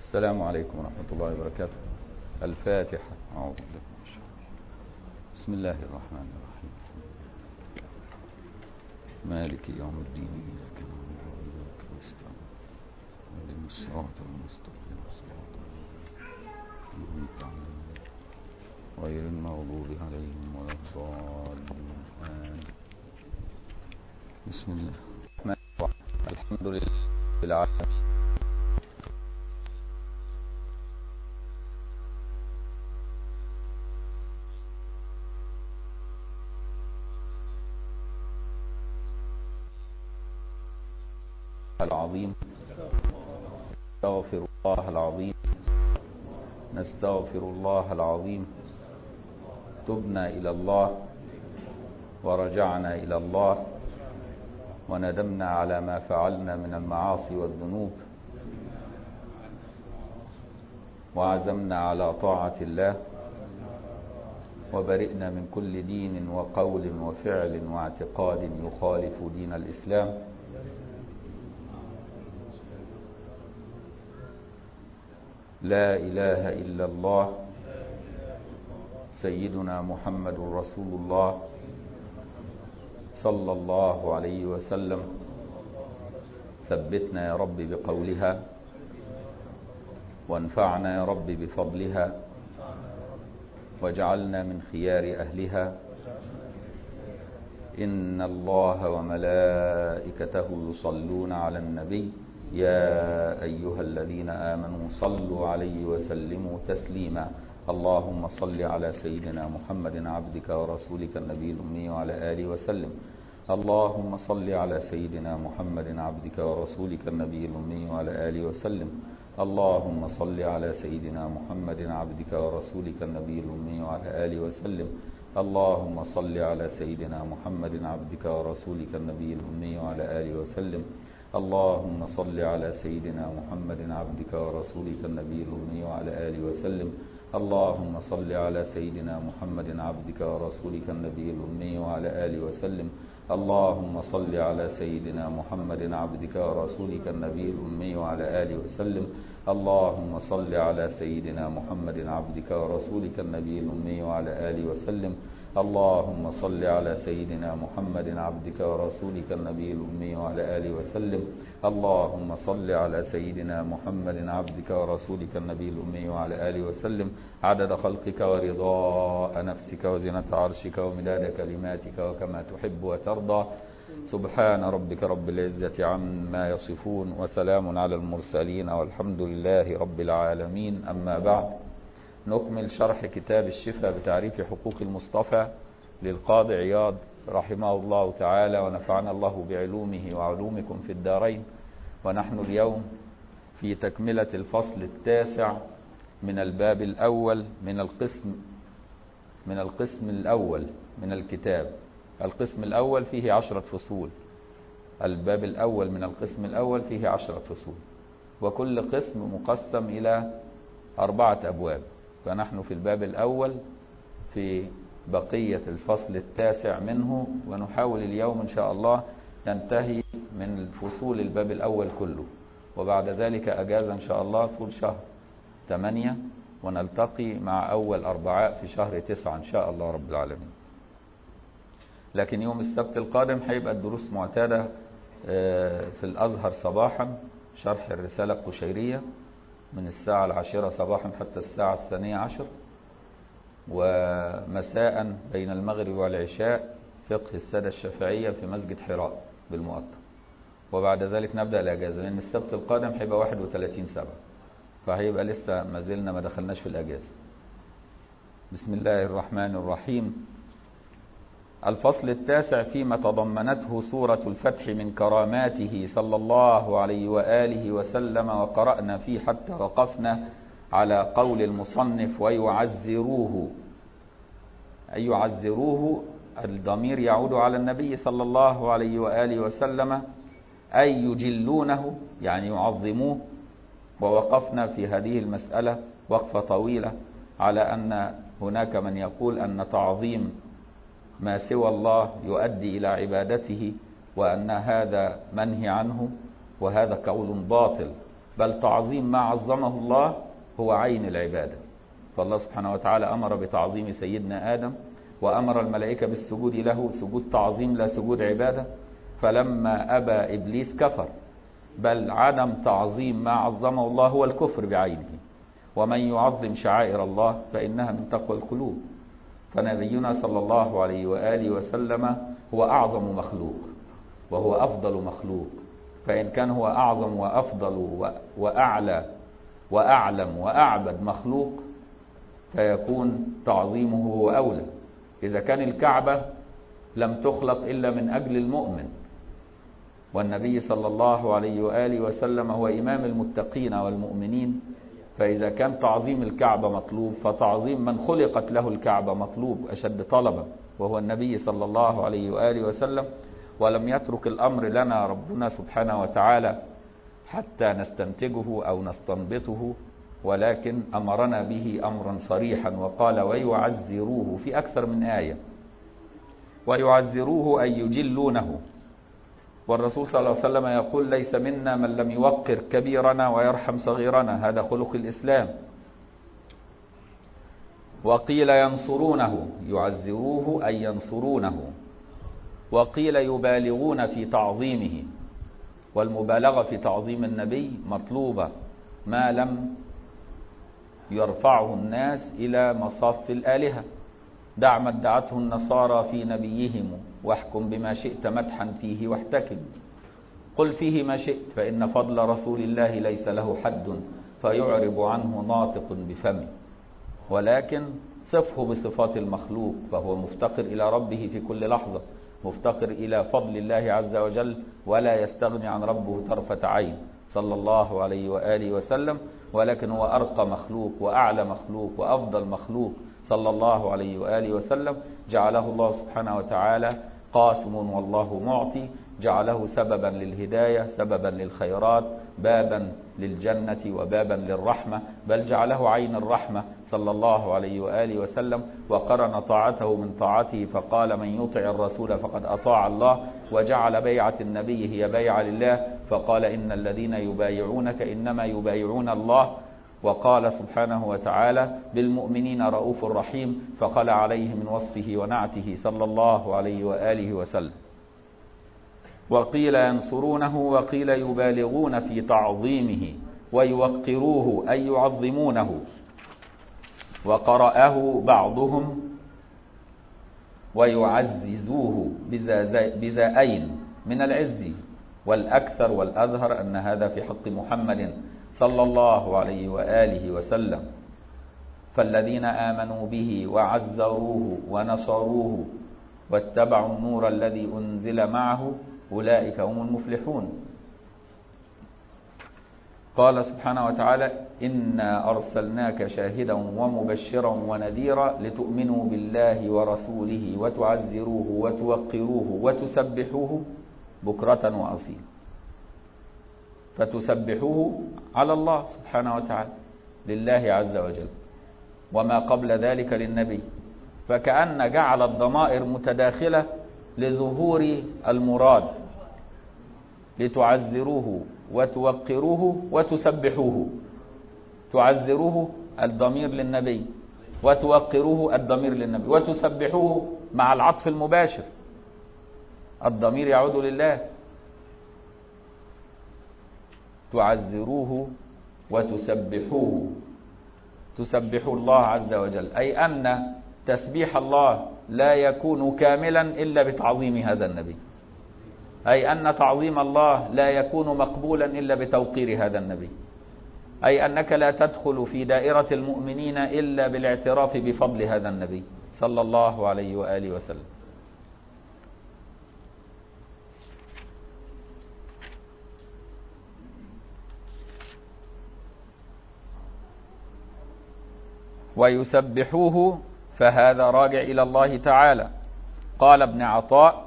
السلام عليكم ورحمة الله وبركاته. الفاتحة. أعوذ بالله من الشيطان. بسم الله الرحمن الرحيم. مالك يوم الدين، إياك نعبد وإياك نستعين، اهدنا الصراط المستقيم صراط أنعمت عليهم غير المغضوب عليهم ولا الضالين. آمين. بسم الله الرحمن الرحيم. الحمد لله رب العالمين، العظيم. نستغفر الله العظيم، نستغفر الله العظيم. تبنا إلى الله ورجعنا إلى الله وندمنا على ما فعلنا من المعاصي والذنوب، وعزمنا على طاعة الله، وبرئنا من كل دين وقول وفعل واعتقاد يخالف دين الإسلام. لا إله إلا الله سيدنا محمد رسول الله صلى الله عليه وسلم. ثبتنا يا رب بقولها، وانفعنا يا رب بفضلها، واجعلنا من خيار أهلها. إن الله وملائكته يصلون على النبي يا أيها الذين آمنوا صلوا عليه وسلموا تسليما. اللهم صل على سيدنا محمد عبدك ورسولك النبي الأمي وعلى آله وسلم. اللهم صل على سيدنا محمد عبدك ورسولك النبي الأمي وعلى آله وسلم. اللهم صل على سيدنا محمد عبدك ورسولك النبي الأمي وعلى آله وسلم. اللهم صل على سيدنا محمد عبدك ورسولك النبي الأمي وعلى آله وسلم. اللهم صل على سيدنا محمد عبدك ورسولك النبي الأمي وعلى آله وسلم. اللهم صل على سيدنا محمد عبدك ورسولك النبي الأمي وعلى آله وسلم. اللهم صل على سيدنا محمد عبدك ورسولك النبي الأمي وعلى آله وسلم. اللهم صل على سيدنا محمد عبدك ورسولك النبي الأمي وعلى آله وسلم. اللهم صل على سيدنا محمد عبدك ورسولك النبي الأمي وعلى آله وسلم. اللهم صل على سيدنا محمد عبدك ورسولك النبي الأمي وعلى آله وسلم عدد خلقك ورضاء نفسك وزنة عرشك ومداد كلماتك وكما تحب وترضى. سبحان ربك رب العزة عما يصفون، وسلام على المرسلين، والحمد لله رب العالمين. أما بعد، نكمل شرح كتاب الشفاء بتعريف حقوق المصطفى للقاضي عياض رحمه الله تعالى، ونفعنا الله بعلومه وعلومكم في الدارين. ونحن اليوم في تكملة الفصل التاسع من الباب الأول من القسم الأول من الكتاب. القسم الأول فيه 10 فصول. الباب الأول من القسم الأول فيه 10 فصول، وكل قسم مقسم إلى 4 أبواب. فنحن في الباب الأول في بقية الفصل التاسع منه، ونحاول اليوم إن شاء الله ننتهي من فصول الباب الأول كله، وبعد ذلك أجازة إن شاء الله طول شهر 8، ونلتقي مع أول 4 في شهر 9 إن شاء الله رب العالمين. لكن يوم السبت القادم هيبقى الدروس معتادة في الأزهر صباحا، شرح الرسالة القشيرية من الساعة 10 صباحا حتى الساعة 12، ومساء بين المغرب والعشاء فقه السادة الشافعية في مسجد حراء بالمؤطر. وبعد ذلك نبدأ الأجازة، لأن السبت القادم هيبقى 31/7، فهيبقى لسه ما زلنا ما دخلناش في الأجازة. بسم الله الرحمن الرحيم. الفصل التاسع فيما تضمنته سورة الفتح من كراماته صلى الله عليه وآله وسلم، وقرأنا فيه حتى وقفنا على قول المصنف ويعزروه. أي يعزروه الضمير يعود على النبي صلى الله عليه وآله وسلم، أي يجلونه يعني يعظموه. ووقفنا في هذه المسألة وقفة طويلة على أن هناك من يقول أن تعظيم ما سوى الله يؤدي إلى عبادته، وأن هذا منهي عنه، وهذا قول باطل، بل تعظيم ما عظمه الله هو عين العبادة. فالله سبحانه وتعالى أمر بتعظيم سيدنا آدم، وأمر الملائكة بالسجود له سجود تعظيم لا سجود عبادة. فلما أبى إبليس كفر، بل عدم تعظيم ما عظمه الله هو الكفر بعينه. ومن يعظم شعائر الله فإنها من تقوى القلوب. فنبينا صلى الله عليه وآله وسلم هو أعظم مخلوق وهو أفضل مخلوق، فإن كان هو أعظم وأفضل وأعلى وأعلم وأعبد مخلوق فيكون تعظيمه هو أولى. إذا كان الكعبة لم تخلق إلا من أجل المؤمن، والنبي صلى الله عليه وآله وسلم هو إمام المتقين والمؤمنين، فإذا كان تعظيم الكعبة مطلوب فتعظيم من خلقت له الكعبة مطلوب أشد طلبا، وهو النبي صلى الله عليه وآله وسلم. ولم يترك الأمر لنا ربنا سبحانه وتعالى حتى نستنتجه أو نستنبطه، ولكن أمرنا به أمرا صريحا وقال ويعزروه في أكثر من آية. ويعزروه أي يجلونه. والرسول صلى الله عليه وسلم يقول ليس منا من لم يوقر كبيرنا ويرحم صغيرنا، هذا خلق الإسلام. وقيل ينصرونه، يعزروه أي ينصرونه. وقيل يبالغون في تعظيمه، والمبالغة في تعظيم النبي مطلوبة ما لم يرفعه الناس إلى مصاف الآلهة. دع ما ادعته النصارى في نبيهم واحكم بما شئت مدحا فيه واحتكم. قل فيه ما شئت فإن فضل رسول الله ليس له حد فيعرب عنه ناطق بفمه. ولكن صفه بصفات المخلوق، فهو مفتقر إلى ربه في كل لحظة، مفتقر إلى فضل الله عز وجل، ولا يستغني عن ربه طرفة عين صلى الله عليه وآله وسلم. ولكن هو أرقى مخلوق وأعلى مخلوق وأفضل مخلوق صلى الله عليه وآله وسلم. جعله الله سبحانه وتعالى قاسم والله معطي، جعله سببا للهداية، سببا للخيرات، بابا للجنة وبابا للرحمة، بل جعله عين الرحمة صلى الله عليه وآله وسلم. وقرن طاعته من طاعته فقال من يطع الرسول فقد أطاع الله، وجعل بيعة النبي هي بيعة لله فقال إن الذين يبايعونك إنما يبايعون الله. وقال سبحانه وتعالى بالمؤمنين رؤوف رحيم، فقال عليه من وصفه ونعته صلى الله عليه وآله وسلم. وقيل ينصرونه وقيل يبالغون في تعظيمه ويوقروه أي يعظمونه. وقرأه بعضهم ويعززوه بزائين من العز، والأكثر والأظهر أن هذا في حق محمد صلى الله عليه وآله وسلم. فالذين آمنوا به وعزروه ونصروه واتبعوا النور الذي أنزل معه أولئك هم المفلحون. قال سبحانه وتعالى إنا أرسلناك شاهدا ومبشرا ونذيرا لتؤمنوا بالله ورسوله وتعزروه وتوقروه وتسبحوه بكرة وأصيلا. فتسبحوه على الله سبحانه وتعالى لله عز وجل، وما قبل ذلك للنبي، فكأن جعل الضمائر متداخلة لظهور المراد، لتعزروه وتوقروه وتسبحوه. تعزروه الضمير للنبي، وتوقروه الضمير للنبي، وتسبحوه مع العطف المباشر الضمير يعود لله. تعزروه وتسبحوه، تسبحوا الله عز وجل، أي أن تسبيح الله لا يكون كاملا إلا بتعظيم هذا النبي، أي أن تعظيم الله لا يكون مقبولا إلا بتوقير هذا النبي، أي أنك لا تدخل في دائرة المؤمنين إلا بالاعتراف بفضل هذا النبي صلى الله عليه وآله وسلم. ويسبحوه فهذا راجع إلى الله تعالى. قال ابن عطاء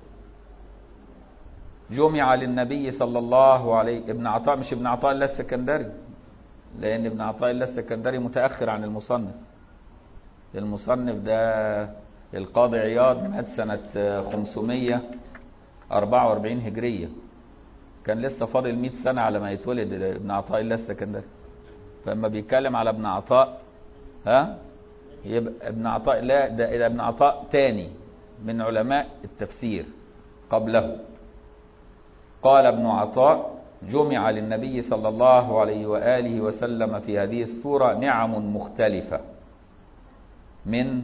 جمع للنبي صلى الله عليه، ابن عطاء مش ابن عطاء الله السكندري، لأن ابن عطاء الله السكندري متأخر عن المصنف. المصنف ده القاضي عياض مات سنة 544 هجرية، كان لسه فاضل 100 سنة على ما يتولد ابن عطاء الله السكندري. فلما بيتكلم على ابن عطاء يبقى ابن عطاء الله ده ابن عطاء تاني من علماء التفسير قبله. قال ابن عطاء: جمع للنبي صلى الله عليه وآله وسلم في هذه السورة نعم مختلفة، من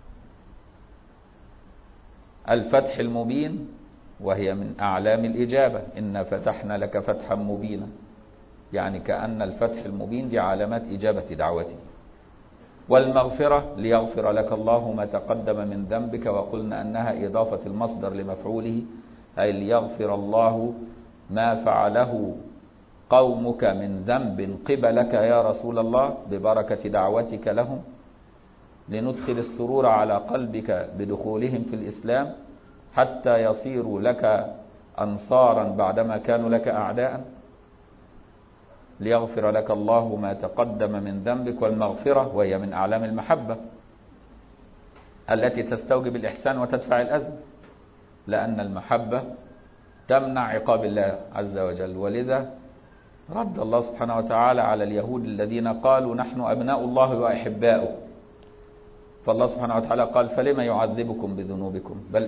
الفتح المبين وهي من أعلام الإجابة، إنا فتحنا لك فتحا مبينا، يعني كأن الفتح المبين دي علامات إجابة دعوته. والمغفرة ليغفر لك الله ما تقدم من ذنبك، وقلنا أنها إضافة المصدر لمفعوله، أي ليغفر الله ما فعله قومك من ذنب قبلك يا رسول الله ببركة دعوتك لهم، لندخل السرور على قلبك بدخولهم في الإسلام حتى يصيروا لك أنصارا بعدما كانوا لك أعداء. ليغفر لك الله ما تقدم من ذنبك. والمغفرة وهي من أعلام المحبة التي تستوجب الإحسان وتدفع الأذى، لأن المحبة تمنع عقاب الله عز وجل. ولذا رد الله سبحانه وتعالى على اليهود الذين قالوا نحن أبناء الله وأحباؤه، فالله سبحانه وتعالى قال: فلما يعذبكم بذنوبكم بل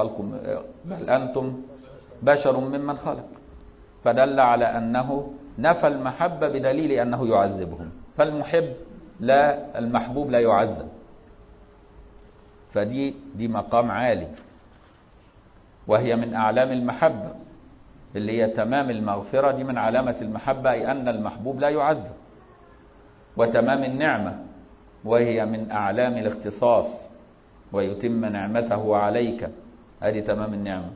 أنتم بشر ممن خلق. فدل على أنه نفى المحبة بدليل أنه يعذبهم، فالمحب لا، المحبوب لا يعذب. فدي مقام عالي، وهي من أعلام المحبة اللي هي تمام المغفرة. دي من علامة المحبة، أي أن المحبوب لا يعذب. وتمام النعمة وهي من أعلام الاختصاص، ويتم نعمته عليك، هذه تمام النعمة.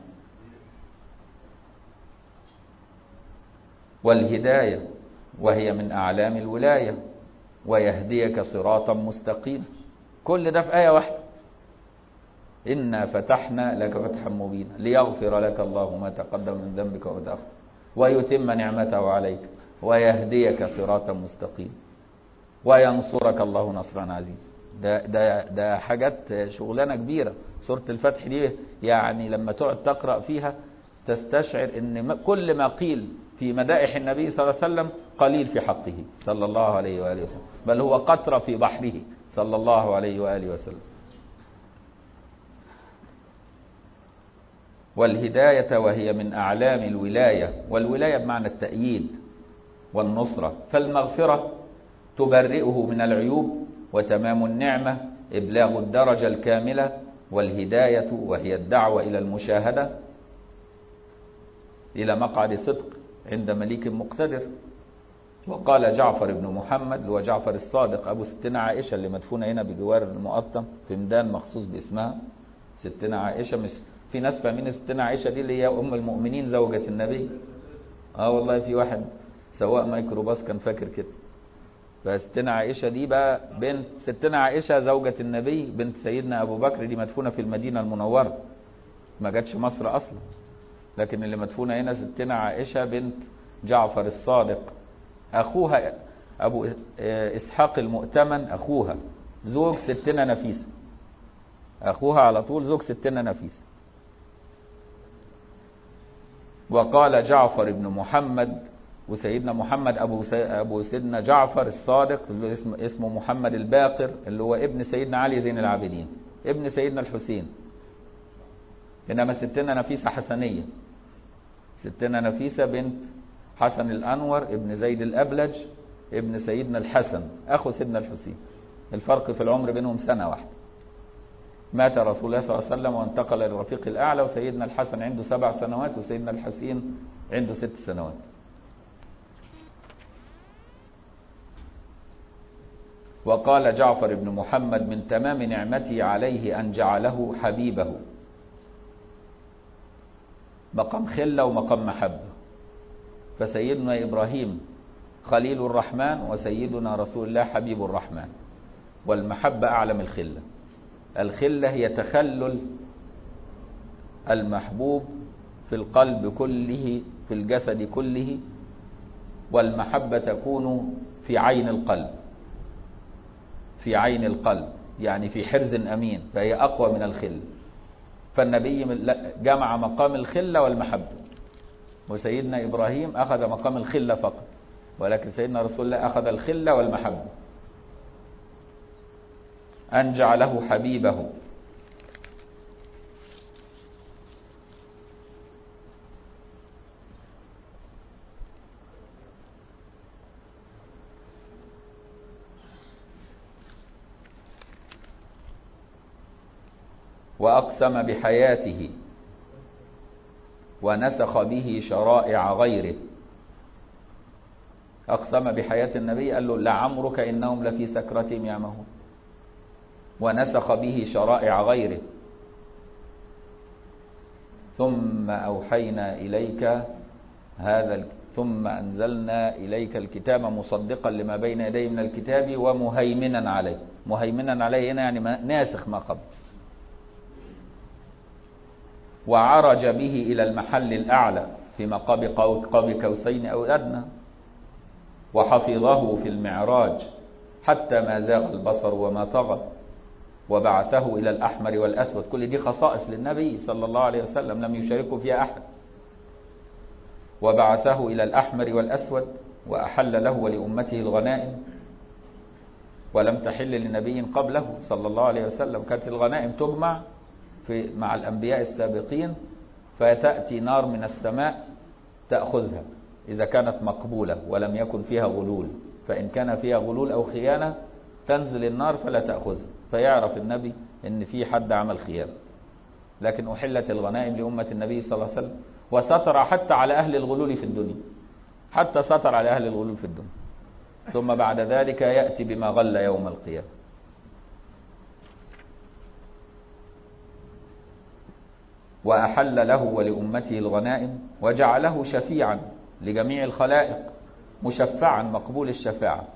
والهداية وهي من أعلام الولاية، ويهديك صراطا مستقيما. كل ده في آية واحدة: إنا فتحنا لك فتحا مبينا ليغفر لك الله ما تقدم من ذنبك وما تأخر ويتم نعمته عليك ويهديك صراطا مستقيما وينصرك الله نصرا عزيزا. ده حاجات شغلانة كبيرة. سورة الفتح دي يعني لما تقعد تقرأ فيها تستشعر ان كل ما قيل في مدائح النبي صلى الله عليه وسلم قليل في حقه صلى الله عليه وآله وسلم، بل هو قطرة في بحره صلى الله عليه وآله وسلم. والهداية وهي من أعلام الولاية، والولاية بمعنى التأييد والنصرة. فالمغفرة تبرئه من العيوب، وتمام النعمة إبلاغ الدرجة الكاملة، والهداية وهي الدعوة إلى المشاهدة إلى مقعد صدق عند مليك مقتدر. وقال جعفر بن محمد وجعفر الصادق أبو ستنا عائشة اللي مدفونة هنا بجوار المقطم في ميدان مخصوص باسمها ستنا عائشة. مش في ناس فاهمين ستنا عائشة دي اللي هي أم المؤمنين زوجة النبي. والله في واحد سواق ميكروباص كان فاكر كده. فستنا عائشة دي بقى بنت ستنا عائشة زوجة النبي بنت سيدنا أبو بكر، دي مدفونة في المدينة المنورة، ما جاتش مصر أصلا. لكن اللي مدفونة هنا ستنا عائشة بنت جعفر الصادق، أخوها أبو إسحاق المؤتمن، أخوها زوج ستنا نفيسة، أخوها على طول زوج ستنا نفيسة. وقال جعفر بن محمد، وسيدنا محمد أبو سيدنا جعفر الصادق اللي اسمه محمد الباقر، اللي هو ابن سيدنا علي زين العابدين ابن سيدنا الحسين. إنما ستنا نفيسة حسنية، ستنا نفيسة بنت حسن الأنور ابن زيد الأبلج ابن سيدنا الحسن أخو سيدنا الحسين، الفرق في العمر بينهم سنة واحدة. مات رسول الله صلى الله عليه وسلم وانتقل للرفيق الأعلى، وسيدنا الحسن عنده 7 سنوات وسيدنا الحسين عنده 6 سنوات. وقال جعفر بن محمد: من تمام نعمتي عليه أن جعله حبيبه. مقام خلة ومقام محبة. فسيدنا إبراهيم خليل الرحمن، وسيدنا رسول الله حبيب الرحمن. والمحبة أعلم الخلة. الخلة هي تخلل المحبوب في القلب كله في الجسد كله، والمحبة تكون في عين القلب، في عين القلب يعني في حرز أمين، فهي أقوى من الخلة. فالنبي جمع مقام الخلة والمحبة. وسيدنا إبراهيم أخذ مقام الخلة فقط، ولكن سيدنا رسول الله أخذ الخلة والمحبة، أن جعله حبيبه. وأقسم بحياته ونسخ به شرائع غيره. أقسم بحياة النبي، قال له لعمرك إنهم لفي سكرتهم يعمهون، ونسخ به شرائع غيره. ثم أوحينا إليك ثم أنزلنا إليك الكتاب مصدقا لما بين يديه من الكتاب ومهيمنا عليه. مهيمنا عليه هنا يعني ناسخ ما قبل. وعرج به إلى المحل الأعلى في مقام قاب قوسين أو أدنى، وحفظه في المعراج حتى ما زاغ البصر وما طغى، وبعثه إلى الأحمر والأسود. كل دي خصائص للنبي صلى الله عليه وسلم لم يشاركه فيها أحد. وبعثه إلى الأحمر والأسود، وأحل له ولأمته الغنائم، ولم تحل لنبي قبله صلى الله عليه وسلم. كانت الغنائم تجمع مع الأنبياء السابقين، فتأتي نار من السماء تأخذها إذا كانت مقبولة ولم يكن فيها غلول، فإن كان فيها غلول أو خيانة تنزل النار فلا تأخذها، فيعرف النبي إن في حد عمل خيانة. لكن أحلت الغنائم لأمة النبي صلى الله عليه وسلم، وستر حتى على أهل الغلول في الدنيا، حتى ستر على أهل الغلول في الدنيا. ثم بعد ذلك يأتي بما غل يوم القيامة. وأحل له ولأمته الغنائم، وجعله شفيعا لجميع الخلائق، مشفعا مقبول الشفاعة،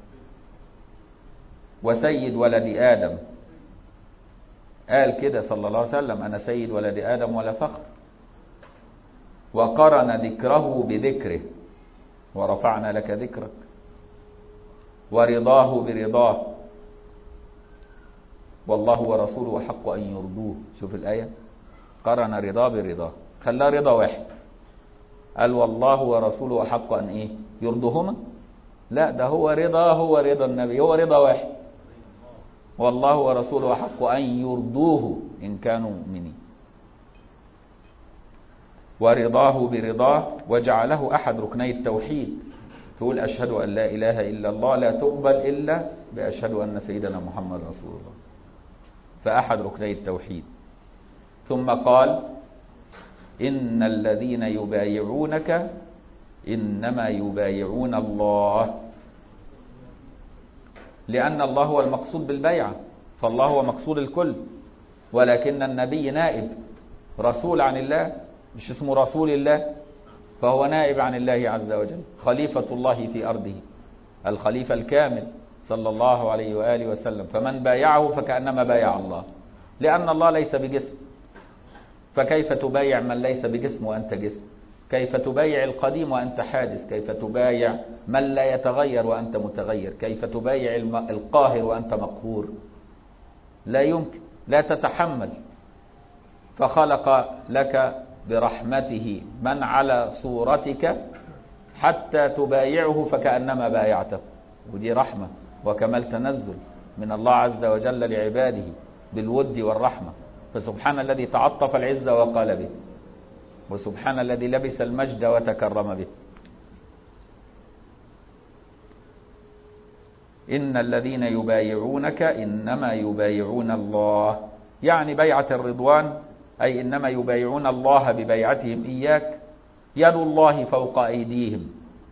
وسيد ولد آدم. قال كده صلى الله عليه وسلم: أنا سيد ولد آدم ولا فخر. وقرن ذكره بذكره، ورفعنا لك ذكرك. ورضاه برضاه، والله ورسوله أحق أن يرضوه. شوف الآية، قرن رضاه برضاه، خلاه رضا واحد. قال والله ورسوله أحق أن إيه؟ يرضوهما؟ لا، ده هو رضا النبي، هو رضا واحد. والله ورسوله أحق أن يرضوه إن كانوا مؤمنين. ورضاه برضاه، وجعله أحد ركني التوحيد. تقول أشهد أن لا إله إلا الله لا تقبل إلا بأشهد أن سيدنا محمد رسول الله، فأحد ركني التوحيد. ثم قال: إن الذين يبايعونك إنما يبايعون الله. لأن الله هو المقصود بالبيعة، فالله هو مقصود الكل، ولكن النبي نائب رسول عن الله، مش اسمه رسول الله، فهو نائب عن الله عز وجل، خليفة الله في أرضه، الخليفة الكامل صلى الله عليه وآله وسلم. فمن بايعه فكأنما بايع الله، لأن الله ليس بجسم، فكيف تبايع من ليس بجسم وأنت جسم؟ كيف تبايع القديم وأنت حادث؟ كيف تبايع من لا يتغير وأنت متغير؟ كيف تبايع القاهر وأنت مقهور؟ لا يمكن، لا تتحمل. فخلق لك برحمته من على صورتك حتى تبايعه فكأنما بايعته، ودي رحمة وكمال تنزل من الله عز وجل لعباده بالود والرحمة. فسبحان الذي تعطف العزة وقال به، وسبحان الذي لبس المجد وتكرم به. إن الذين يبايعونك إنما يبايعون الله، يعني بيعة الرضوان، أي إنما يبايعون الله ببيعتهم إياك. يد الله فوق أيديهم،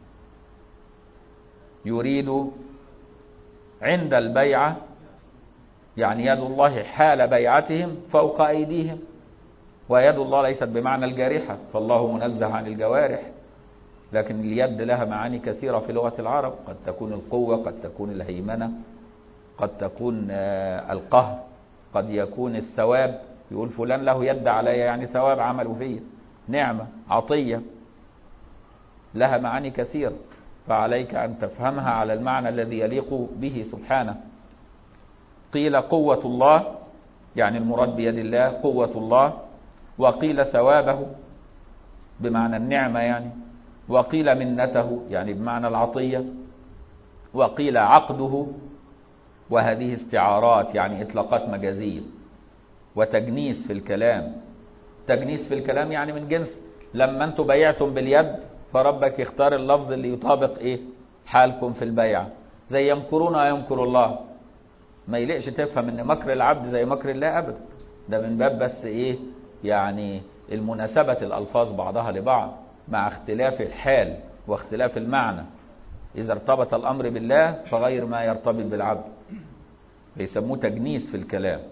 يريد عند البيعة، يعني يد الله حال بيعتهم فوق أيديهم. ويد الله ليست بمعنى الجارحة، فالله منزه عن الجوارح، لكن اليد لها معاني كثيرة في لغة العرب. قد تكون القوة، قد تكون الهيمنة، قد تكون القهر، قد يكون الثواب. يقول فلان له يد علي، يعني ثواب عمله فيه، نعمة، عطية، لها معاني كثيرة، فعليك أن تفهمها على المعنى الذي يليق به سبحانه. قيل قوة الله، يعني المراد بيد الله قوة الله، وقيل ثوابه، بمعنى النعمة يعني، وقيل منته يعني بمعنى العطية، وقيل عقده، وهذه استعارات يعني إطلاقات مجازية. وتجنيس في الكلام، تجنيس في الكلام يعني من جنس لما انتم بيعتم باليد فربك يختار اللفظ اللي يطابق ايه حالكم في البيع. زي يمكرون ويمكر الله، ما يليقش تفهم ان مكر العبد زي مكر الله ابدا، ده من باب بس ايه يعني المناسبة الالفاظ بعضها لبعض مع اختلاف الحال واختلاف المعنى. اذا ارتبط الامر بالله فغير ما يرتبط بالعبد، بيسموه تجنيس في الكلام.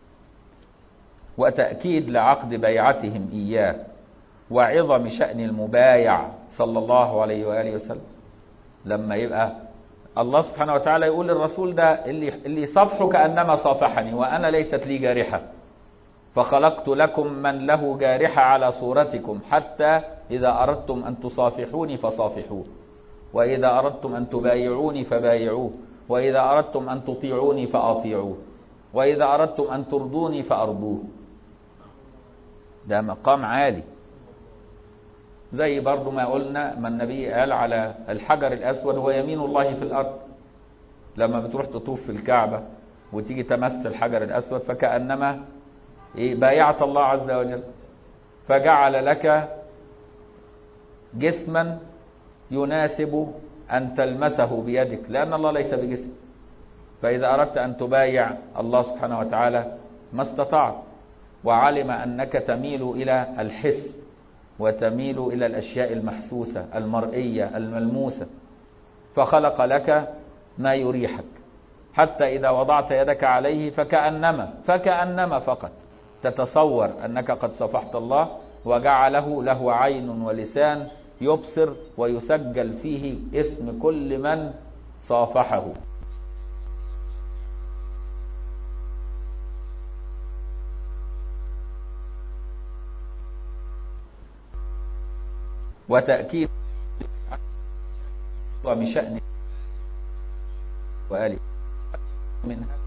وتأكيد لعقد بيعتهم إياه، وعظم شأن المبايع صلى الله عليه وآله وسلم. لما يبقى الله سبحانه وتعالى يقول للرسول ده اللي صفحه كأنما صافحني وأنا ليست لي جارحة، فخلقت لكم من له جارحة على صورتكم، حتى إذا أردتم أن تصافحوني فصافحوه، وإذا أردتم أن تبايعوني فبايعوه، وإذا أردتم أن تطيعوني فأطيعوه، وإذا أردتم أن ترضوني فأرضوه. ده مقام عالي. زي برضو ما قلنا ما النبي قال على الحجر الأسود هو يمين الله في الأرض، لما بتروح تطوف في الكعبة وتيجي تمس الحجر الأسود فكأنما بايعت الله عز وجل، فجعل لك جسما يناسب أن تلمسه بيدك، لأن الله ليس بجسم. فإذا أردت أن تبايع الله سبحانه وتعالى ما استطعت، وعلم أنك تميل إلى الحس وتميل إلى الأشياء المحسوسة المرئية الملموسة، فخلق لك ما يريحك، حتى إذا وضعت يدك عليه فكأنما فقط تتصور أنك قد صفحت الله، وجعله له عين ولسان يبصر ويسجل فيه اسم كل من صافحه. وتأكيد من شأن وآله منها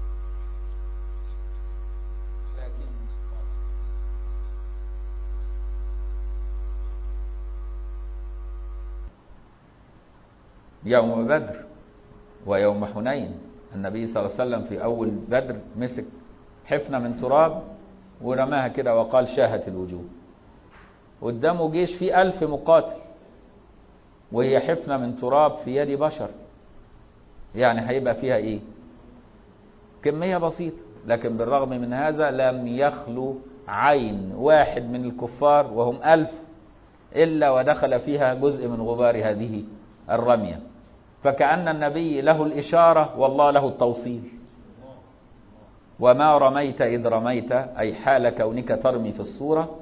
يوم بدر ويوم حنين. النبي صلى الله عليه وسلم في أول بدر مسك حفنة من تراب ورماها كده وقال شاهت الوجوه. قدامه جيش فيه 1000 مقاتل، وهي حفنة من تراب في يد بشر، يعني هيبقى فيها ايه؟ كمية بسيطة. لكن بالرغم من هذا لم يخلو عين واحد من الكفار وهم 1000 إلا ودخل فيها جزء من غبار هذه الرمية، فكأن النبي له الإشارة والله له التوصيل. وما رميت إذ رميت، أي حال كونك ترمي في الصورة،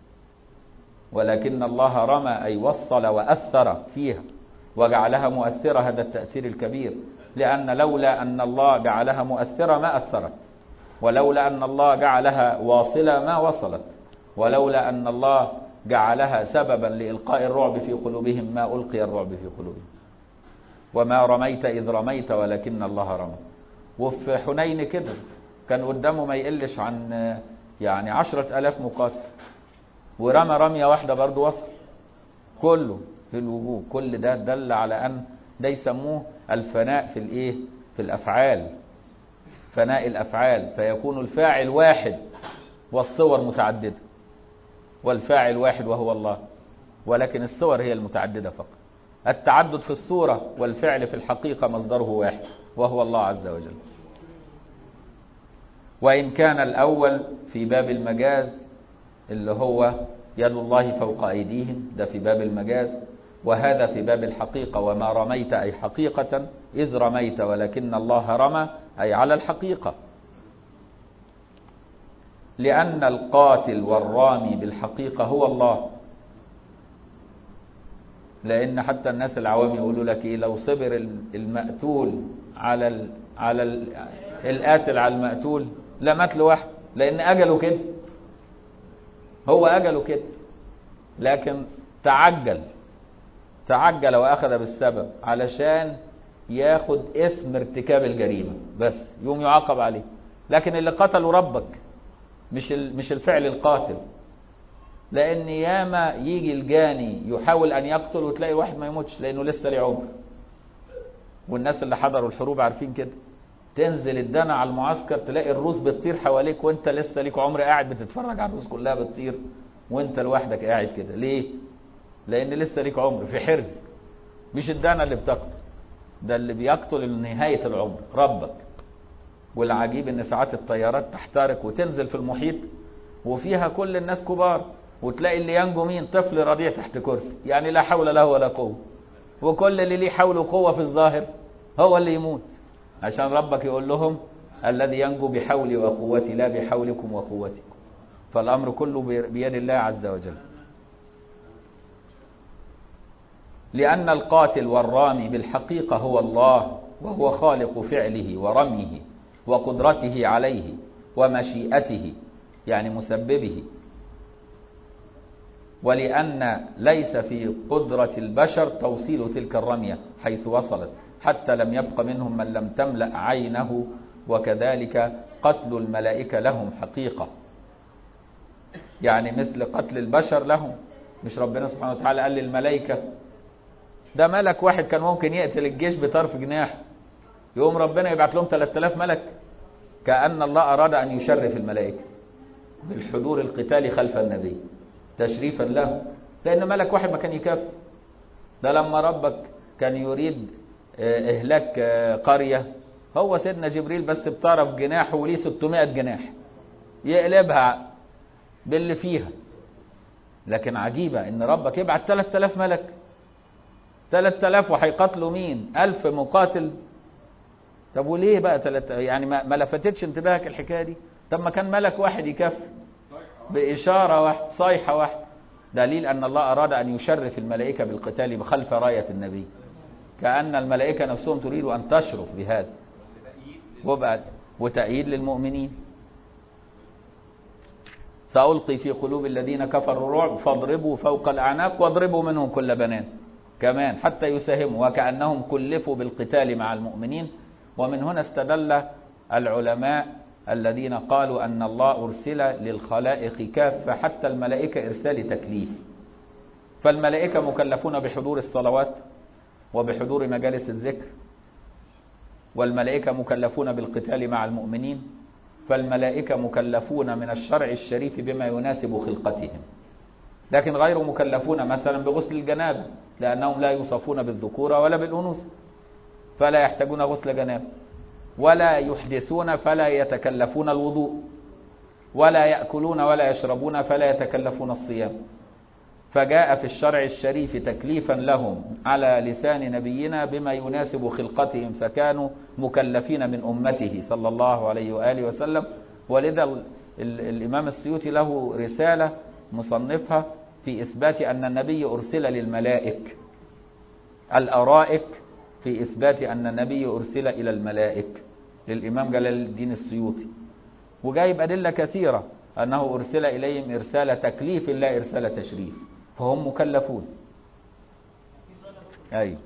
ولكن الله رمى أي وصل وأثر فيها وجعلها مؤثرة. هذا التأثير الكبير، لأن لولا أن الله جعلها مؤثرة ما أثرت، ولولا أن الله جعلها واصلة ما وصلت، ولولا أن الله جعلها سببا لإلقاء الرعب في قلوبهم ما ألقي الرعب في قلوبهم. وما رميت إذ رميت ولكن الله رمى. وفي حنين كده كان قدامه ما يقلش عن يعني 10,000 مقاتل، ورمى رمية واحدة برضو وصل كله في الوجوه. كل ده دل على أن ده يسموه الفناء في الايه؟ في الأفعال، فناء الأفعال، فيكون الفاعل واحد والصور متعددة، والفاعل واحد وهو الله، ولكن الصور هي المتعددة فقط. التعدد في الصورة والفعل في الحقيقة مصدره واحد وهو الله عز وجل. وإن كان الأول في باب المجاز اللي هو يد الله فوق أيديهم، ده في باب المجاز، وهذا في باب الحقيقة. وما رميت أي حقيقة إذ رميت ولكن الله رمى أي على الحقيقة، لأن القاتل والرامي بالحقيقة هو الله. لأن حتى الناس العوام يقولوا لك إيه؟ لو صبر المقتول على القاتل على المقتول لمات لوحده، لأن أجله كده، هو أجله كده، لكن تعجل وأخذ بالسبب علشان ياخد اسم ارتكاب الجريمة بس يوم يعاقب عليه. لكن اللي قتله ربك، مش الفعل القاتل. لأن ياما يجي الجاني يحاول أن يقتل وتلاقي واحد ما يموتش لأنه لسه ليه عمر. والناس اللي حضروا الحروب عارفين كده، تنزل الدنا على المعسكر تلاقي الروس بتطير حواليك وانت لسه ليك عمر قاعد بتتفرج على الروس كلها بتطير وانت لوحدك قاعد كده. ليه؟ لأن لسه ليك عمر في حرز. مش الدنا اللي بتقتل، ده اللي بيقتل لنهاية العمر ربك. والعجيب ان ساعات الطيارات تحترق وتنزل في المحيط وفيها كل الناس كبار، وتلاقي اللي ينجو مين؟ طفل رضيع تحت كرسي، يعني لا حول له ولا قوة، وكل اللي ليه حول وقوة في الظاهر هو اللي يموت، عشان ربك يقول لهم الذي ينجو بحولي وقوتي لا بحولكم وقوتكم. فالأمر كله بيد الله عز وجل. لأن القاتل والرامي بالحقيقة هو الله، وهو خالق فعله ورميه وقدرته عليه ومشيئته، يعني مسببه. ولأن ليس في قدرة البشر توصيل تلك الرمية حيث وصلت، حتى لم يبق منهم من لم تملأ عينه. وكذلك قتل الملائكة لهم حقيقة، يعني مثل قتل البشر لهم. مش ربنا سبحانه وتعالى قال للملائكة؟ ده ملك واحد كان ممكن يقتل الجيش بطرف جناح، يقوم ربنا يبعت لهم 3000 ملك. كأن الله أراد أن يشرف الملائكة بالحضور القتالي خلف النبي تشريفا له، لأن ملك واحد ما كان يكفي. ده لما ربك كان يريد إهلاك قرية، هو سيدنا جبريل بس بطرف جناحه وليه 600 جناح يقلبها باللي فيها. لكن عجيبة إن ربك يبعت 3000 ملك، 3000 وهيقاتلوا مين؟ 1000 مقاتل. طب وليه بقى يعني ما لفتتش انتباهك الحكاية دي؟ طب ما كان ملك واحد يكفي بإشارة واحدة صيحة واحدة. دليل أن الله أراد أن يشرف الملائكة بالقتال بخلف راية النبي، كأن الملائكة نفسهم تريد أن تشرف بهذا وبعد وتأييد للمؤمنين. سألقي في قلوب الذين كفروا الرعب فاضربوا فوق الأعناق واضربوا منهم كل بنان كمان حتى يساهموا، وكأنهم كلفوا بالقتال مع المؤمنين. ومن هنا استدل العلماء الذين قالوا أن الله أرسل للخلائق كافة، حتى الملائكة إرسال تكليف. فالملائكة مكلفون بحضور الصلوات وبحضور مجالس الذكر، والملائكة مكلفون بالقتال مع المؤمنين، فالملائكة مكلفون من الشرع الشريف بما يناسب خلقتهم، لكن غير مكلفون مثلا بغسل الجنابة، لأنهم لا يوصفون بالذكورة ولا بالأنوثة، فلا يحتاجون غسل جنابة، ولا يحدثون فلا يتكلفون الوضوء، ولا يأكلون ولا يشربون فلا يتكلفون الصيام. فجاء في الشرع الشريف تكليفا لهم على لسان نبينا بما يناسب خلقتهم، فكانوا مكلفين من أمته صلى الله عليه وآله وسلم. ولذا الإمام السيوطي له رسالة مصنفها في إثبات أن النبي أرسل للملائك، الأرائك في إثبات أن النبي أرسل إلى الملائك، للإمام جلال الدين السيوطي، وجايب أدلة كثيرة أنه أرسل إليهم إرسال تكليف لا إرسال تشريف، فهم مكلفون. أي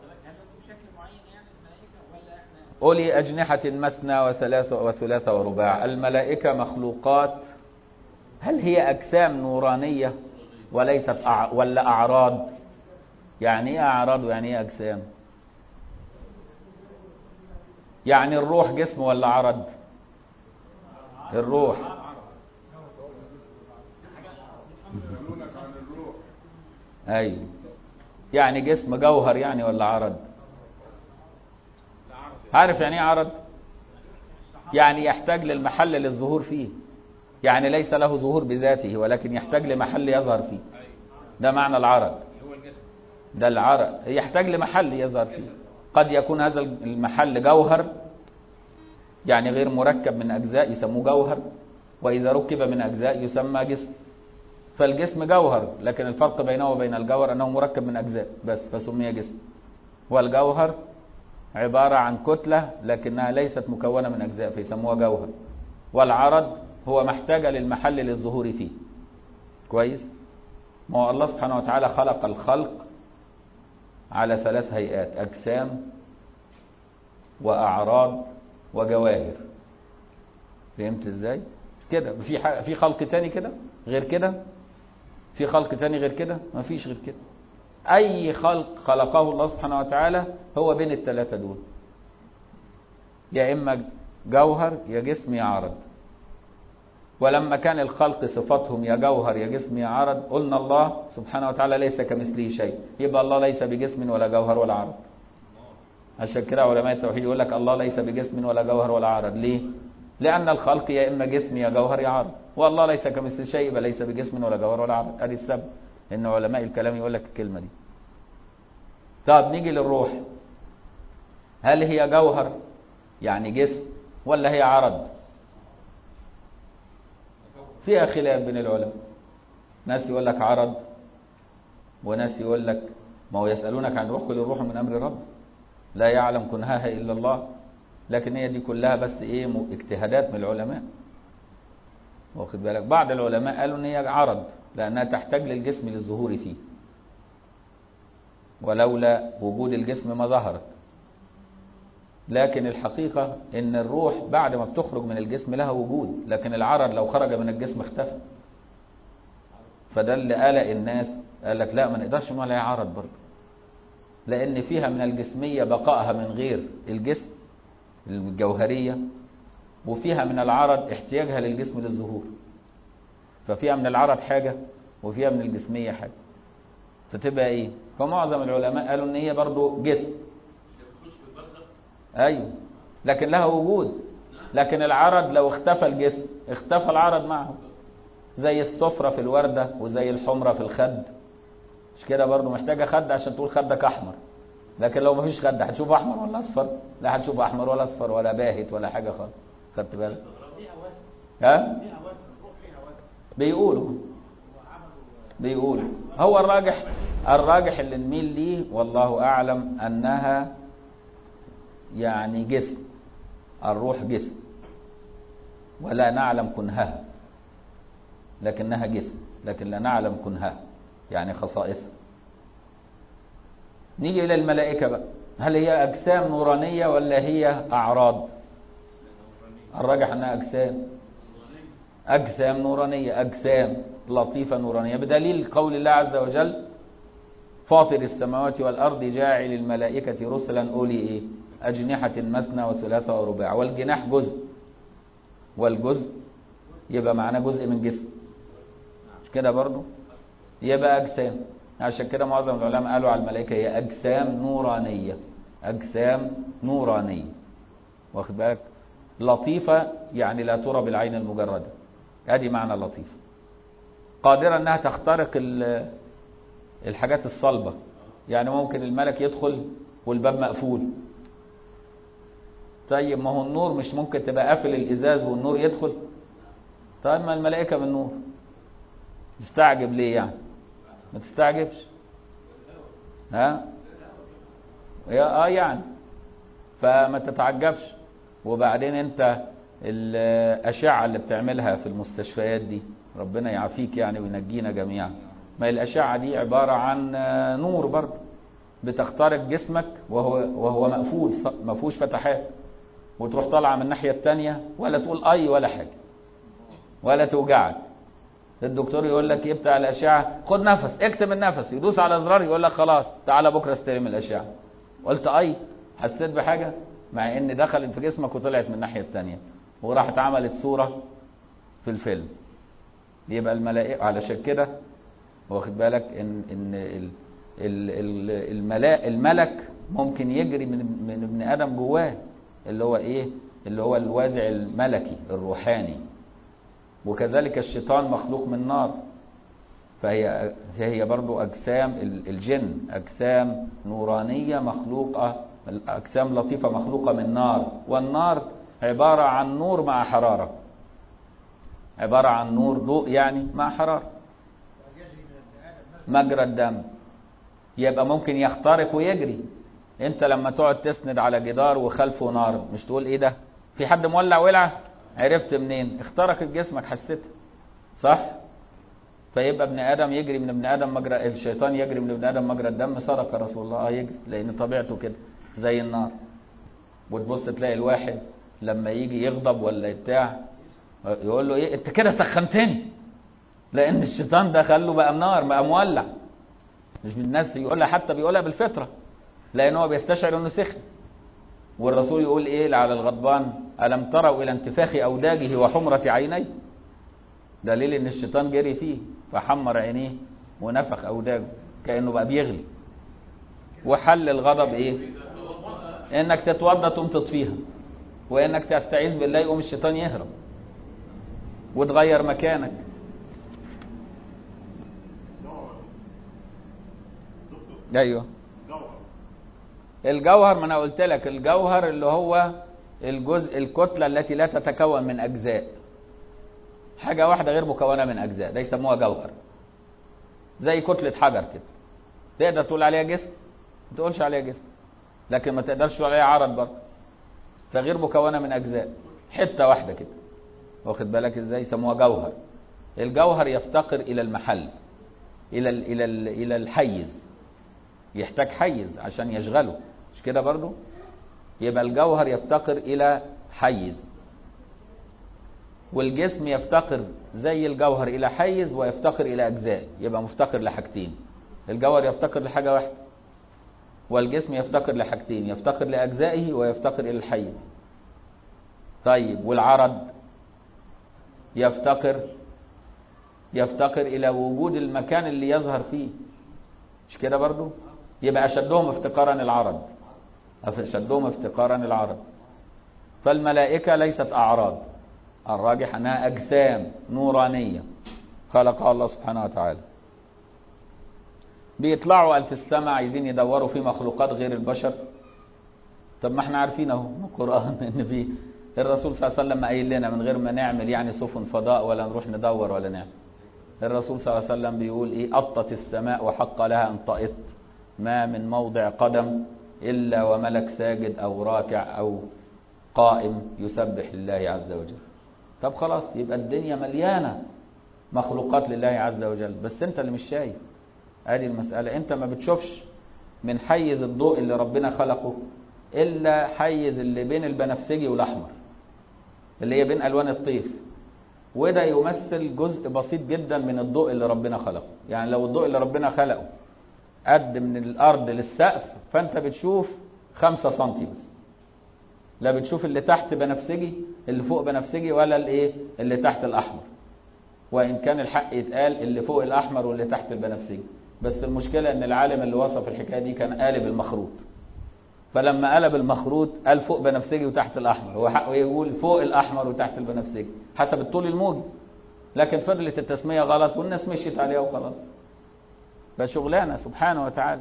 أولي أجنحة مثنى وثلاث ورباع. الملائكة مخلوقات، هل هي أجسام نورانية وليست ولا أعراض؟ يعني إيه أعراض ويعني إيه أجسام؟ يعني الروح جسم ولا عرض؟ الروح أي يعني جسم جوهر يعني ولا عرض؟ عارف يعني ايه عرض؟ يعني يحتاج للمحل للظهور فيه، يعني ليس له ظهور بذاته ولكن يحتاج لمحل يظهر فيه، ده معنى العرض. ده العرض يحتاج لمحل يظهر فيه. قد يكون هذا المحل جوهر يعني غير مركب من أجزاء يسموه جوهر، وإذا ركب من أجزاء يسمى جسم. فالجسم جوهر، لكن الفرق بينه وبين الجوهر أنه مركب من أجزاء بس فسمي جسم، والجوهر عبارة عن كتلة لكنها ليست مكونة من أجزاء فيسموها جوهر. والعرض هو محتاج للمحل للظهور فيه. كويس؟ ما هو الله سبحانه وتعالى خلق الخلق على 3 هيئات: أجسام وأعراض وجواهر. فهمت ازاي؟ كده في خلق تاني كده غير كده؟ في خلق تاني غير كده؟ ما فيش غير كده. اي خلق خلقه الله سبحانه وتعالى هو بين الثلاثة دول، يا اما جوهر يا جسم يا عرض. ولما كان الخلق صفاتهم يا جوهر يا جسم يا عرض، قلنا الله سبحانه وتعالى ليس كمثله شيء، يبقى الله ليس بجسم ولا جوهر ولا عرض. عشان كده علماء التوحيد يقول لك الله ليس بجسم ولا جوهر ولا عرض. ليه؟ لأن الخلق يا إما جسم يا جوهر يا عرض، والله ليس كمثل شيء، يبقى ليس بجسم ولا جوهر ولا عرض. ادي السبب ان علماء الكلام يقول لك الكلمة دي. طب نيجي للروح، هل هي جوهر يعني جسم ولا هي عرض؟ فيها خلاف بين العلماء، ناس يقول لك عرض وناس يقول لك ما هو يسألونك عن الروح قل الروح من أمر رب لا يعلم كنهاها إلا الله. لكن هي دي كلها بس ايه اجتهادات من العلماء، واخد بالك. بعض العلماء قالوا ان هي عرض لانها تحتاج للجسم للظهور فيه، ولولا وجود الجسم ما ظهرت. لكن الحقيقة ان الروح بعد ما بتخرج من الجسم لها وجود، لكن العرض لو خرج من الجسم اختفى. فده اللي قلق الناس، قال لك لا ما نقدرش نقول عليها عرض برضه، لان فيها من الجسمية بقائها من غير الجسم الجوهرية، وفيها من العرض احتياجها للجسم للظهور. ففيها من العرض حاجة وفيها من الجسمية حاجة، فتبقى ايه؟ فمعظم العلماء قالوا ان هي برضو جسم. ايوه لكن لها وجود، لكن العرض لو اختفى الجسم اختفى العرض معه، زي الصفرة في الوردة وزي الحمرة في الخد. مش كده برضو محتاجة خد عشان تقول خدك احمر، لكن لو مفيش خد هتشوف احمر ولا اصفر؟ لا هتشوف احمر ولا اصفر ولا باهت ولا حاجة خالص. خدت بالك؟ ها؟ بيقولوا هو الراجح اللي نميل ليه والله اعلم انها يعني جسم، الروح جسم ولا نعلم كنهها، لكنها جسم لكن لا نعلم كنهها يعني خصائصها. نيجي الى الملائكة بقى، هل هي اجسام نورانية ولا هي اعراض؟ الراجح انها اجسام نورانية، اجسام لطيفة نورانية، بدليل قول الله عز وجل فاطر السماوات والارض جاعل الملائكة رسلا اولي ايه اجنحة مثنى وثلاثة ورباع. والجناح جزء، والجزء يبقى معناه جزء من جسم، مش كده برضو؟ يبقى اجسام. عشان كده معظم العلماء قالوا على الملائكة هي اجسام نورانية، اجسام نورانية، واخد بالك. لطيفة يعني لا ترى بالعين المجردة، ادي معنى لطيفة. قادرة انها تخترق الحاجات الصلبة، يعني ممكن الملك يدخل والباب مقفول. طيب ما هو النور مش ممكن تبقى قافل الازاز والنور يدخل؟ طيب ما الملائكة من نور، تستعجب ليه يعني؟ ما تستعجبش. ها يعني فما تتعجبش. وبعدين انت الاشعة اللي بتعملها في المستشفيات دي ربنا يعافيك يعني وينجينا جميعا، ما الاشعة دي عبارة عن نور برضه بتخترق جسمك وهو مقفول ما فيهوش فتحات، وتروح طالعه من الناحيه الثانيه ولا تقول اي ولا حاجه ولا توجعك. الدكتور يقول لك ايه بتاع الاشعه؟ خد نفس، اكتم النفس، يدوس على زرار يقول لك خلاص تعالى بكره استلم الاشعه. قلت اي حسيت بحاجه؟ مع ان دخلت في جسمك وطلعت من الناحيه الثانيه وراحت عملت صوره في الفيلم. يبقى الملائكه علشان كده واخد بالك ان الملك ممكن يجري من ابن ادم جواه، اللي هو ايه؟ اللي هو الوازع الملكي الروحاني. وكذلك الشيطان مخلوق من نار، فهي برضو اجسام الجن اجسام نورانية مخلوقة، اجسام لطيفة مخلوقة من نار. والنار عبارة عن نور مع حرارة، عبارة عن نور ضوء يعني مع حرارة. مجرى الدم يبقى ممكن يخترق ويجري. انت لما تقعد تسند على جدار وخلفه نار مش تقول ايه ده؟ في حد مولع ولعة؟ عرفت منين؟ اخترقت جسمك حسيتها، صح؟ فيبقى ابن ادم يجري من ابن ادم مجرى، الشيطان يجري من ابن ادم مجرى الدم. صدق رسول الله يجري لان طبيعته كده زي النار. وتبص تلاقي الواحد لما يجي يغضب ولا بتاع يقول له ايه انت كده سخنتني، لان الشيطان دخله بقى نار، بقى مولع. مش من الناس يقولها، حتى بيقولها بالفطره، لان هو بيستشعر انه سخن. والرسول يقول ايه على الغضبان؟ الم تروا الى انتفاخ اوداجه وحمره عينيه. دليل ان الشيطان جري فيه فحمر عينيه ونفخ اوداجه كانه بقى بيغلي. وحل الغضب ايه؟ انك تتوضى تقوم تطفيها، وانك تستعيذ بالله يقوم الشيطان يهرب وتغير مكانك. ايوه الجوهر، ما انا قلت لك الجوهر اللي هو الجزء، الكتله التي لا تتكون من اجزاء، حاجه واحده غير مكونه من اجزاء، ده يسموها جوهر. زي كتله حجر كده، تقدر تقول عليها جسم؟ ما تقولش عليها جسم، لكن ما تقدرش تقول عليها عرض برضه، فغير مكونه من اجزاء، حته واحده كده، واخد بالك ازاي؟ يسموها جوهر. الجوهر يفتقر الى المحل، الى الحيز، يحتاج حيز عشان يشغله، مش كده برضه؟ يبقى الجوهر يفتقر الى حيز، والجسم يفتقر زي الجوهر الى حيز ويفتقر الى اجزاء، يبقى مفتقر لحاجتين. الجوهر يفتقر لحاجه واحده، والجسم يفتقر لحاجتين، يفتقر لاجزائه ويفتقر الى الحيز. طيب والعرض يفتقر الى وجود المكان اللي يظهر فيه، مش كده برضو؟ يبقى اشدهم افتقارا العرض، اشدهم افتقارا العرض. فالملائكه ليست اعراض، الراجح انها اجسام نورانيه خلقها الله سبحانه وتعالى. بيطلعوا في السماء عايزين يدوروا في مخلوقات غير البشر. طب ما احنا عارفين اهو من القران ان في الرسول صلى الله عليه وسلم قايل لنا من غير ما نعمل يعني سفن فضاء ولا نروح ندور ولا نعمل. الرسول صلى الله عليه وسلم بيقول ايه؟ أطت السماء وحق لها ان طئت، ما من موضع قدم الا وملك ساجد او راكع او قائم يسبح الله عز وجل. طب خلاص، يبقى الدنيا مليانه مخلوقات لله عز وجل، بس انت اللي مش شايف. ادي المساله، انت ما بتشوفش من حيز الضوء اللي ربنا خلقه الا حيز اللي بين البنفسجي والاحمر، اللي هي بين الوان الطيف، وده يمثل جزء بسيط جدا من الضوء اللي ربنا خلقه. يعني لو الضوء اللي ربنا خلقه قد من الارض للسقف، فانت بتشوف 5 سنتي بس، لا بتشوف اللي تحت بنفسجي اللي فوق بنفسجي ولا الايه اللي تحت الاحمر. وان كان الحق يتقال اللي فوق الاحمر واللي تحت البنفسجي، بس المشكله ان العالم اللي وصف الحكايه دي كان قالب المخروط، فلما قلب المخروط قال فوق بنفسجي وتحت الاحمر، هو حقه يقول فوق الاحمر وتحت البنفسجي حسب الطول الموجي، لكن فضلت التسميه غلط والناس مشيت عليها وخلاص. فشغلانه سبحانه وتعالى.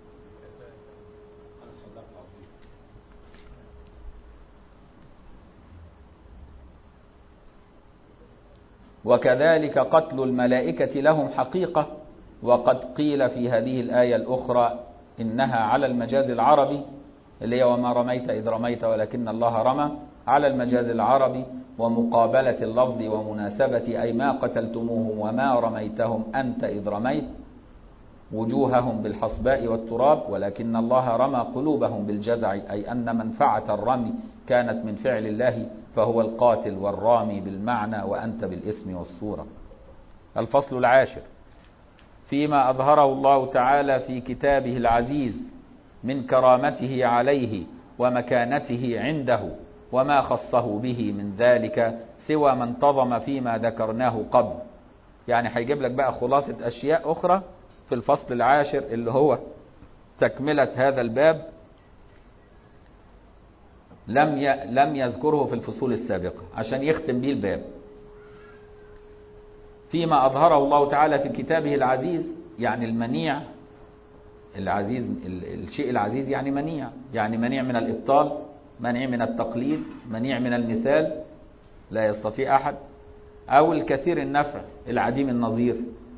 وكذلك قتل الملائكة لهم حقيقة، وقد قيل في هذه الآية الأخرى إنها على المجاز العربي، اللي هي وما رميت إذ رميت ولكن الله رمى، على المجاز العربي ومقابلة اللفظ ومناسبة أي ما قتلتموهم وما رميتهم أنت إذ رميت وجوههم بالحصباء والتراب، ولكن الله رمى قلوبهم بالجزع، أي أن منفعة الرمي كانت من فعل الله، فهو القاتل والرامي بالمعنى وأنت بالاسم والصورة. الفصل العاشر فيما أظهره الله تعالى في كتابه العزيز من كرامته عليه ومكانته عنده، وما خصه به من ذلك سوى ما انتظم فيما ذكرناه قبل. يعني هيجيب لك بقى خلاصة أشياء أخرى في الفصل العاشر اللي هو تكملة هذا الباب لم يذكره في الفصول السابقة عشان يختم به الباب. فيما أظهره الله تعالى في كتابه العزيز، يعني المنيع العزيز، الشيء العزيز يعني منيع، يعني منيع من الإبطال، منيع من التقليد، منيع من المثال لا يستطيع أحد، أو الكثير النفع العديم النظير،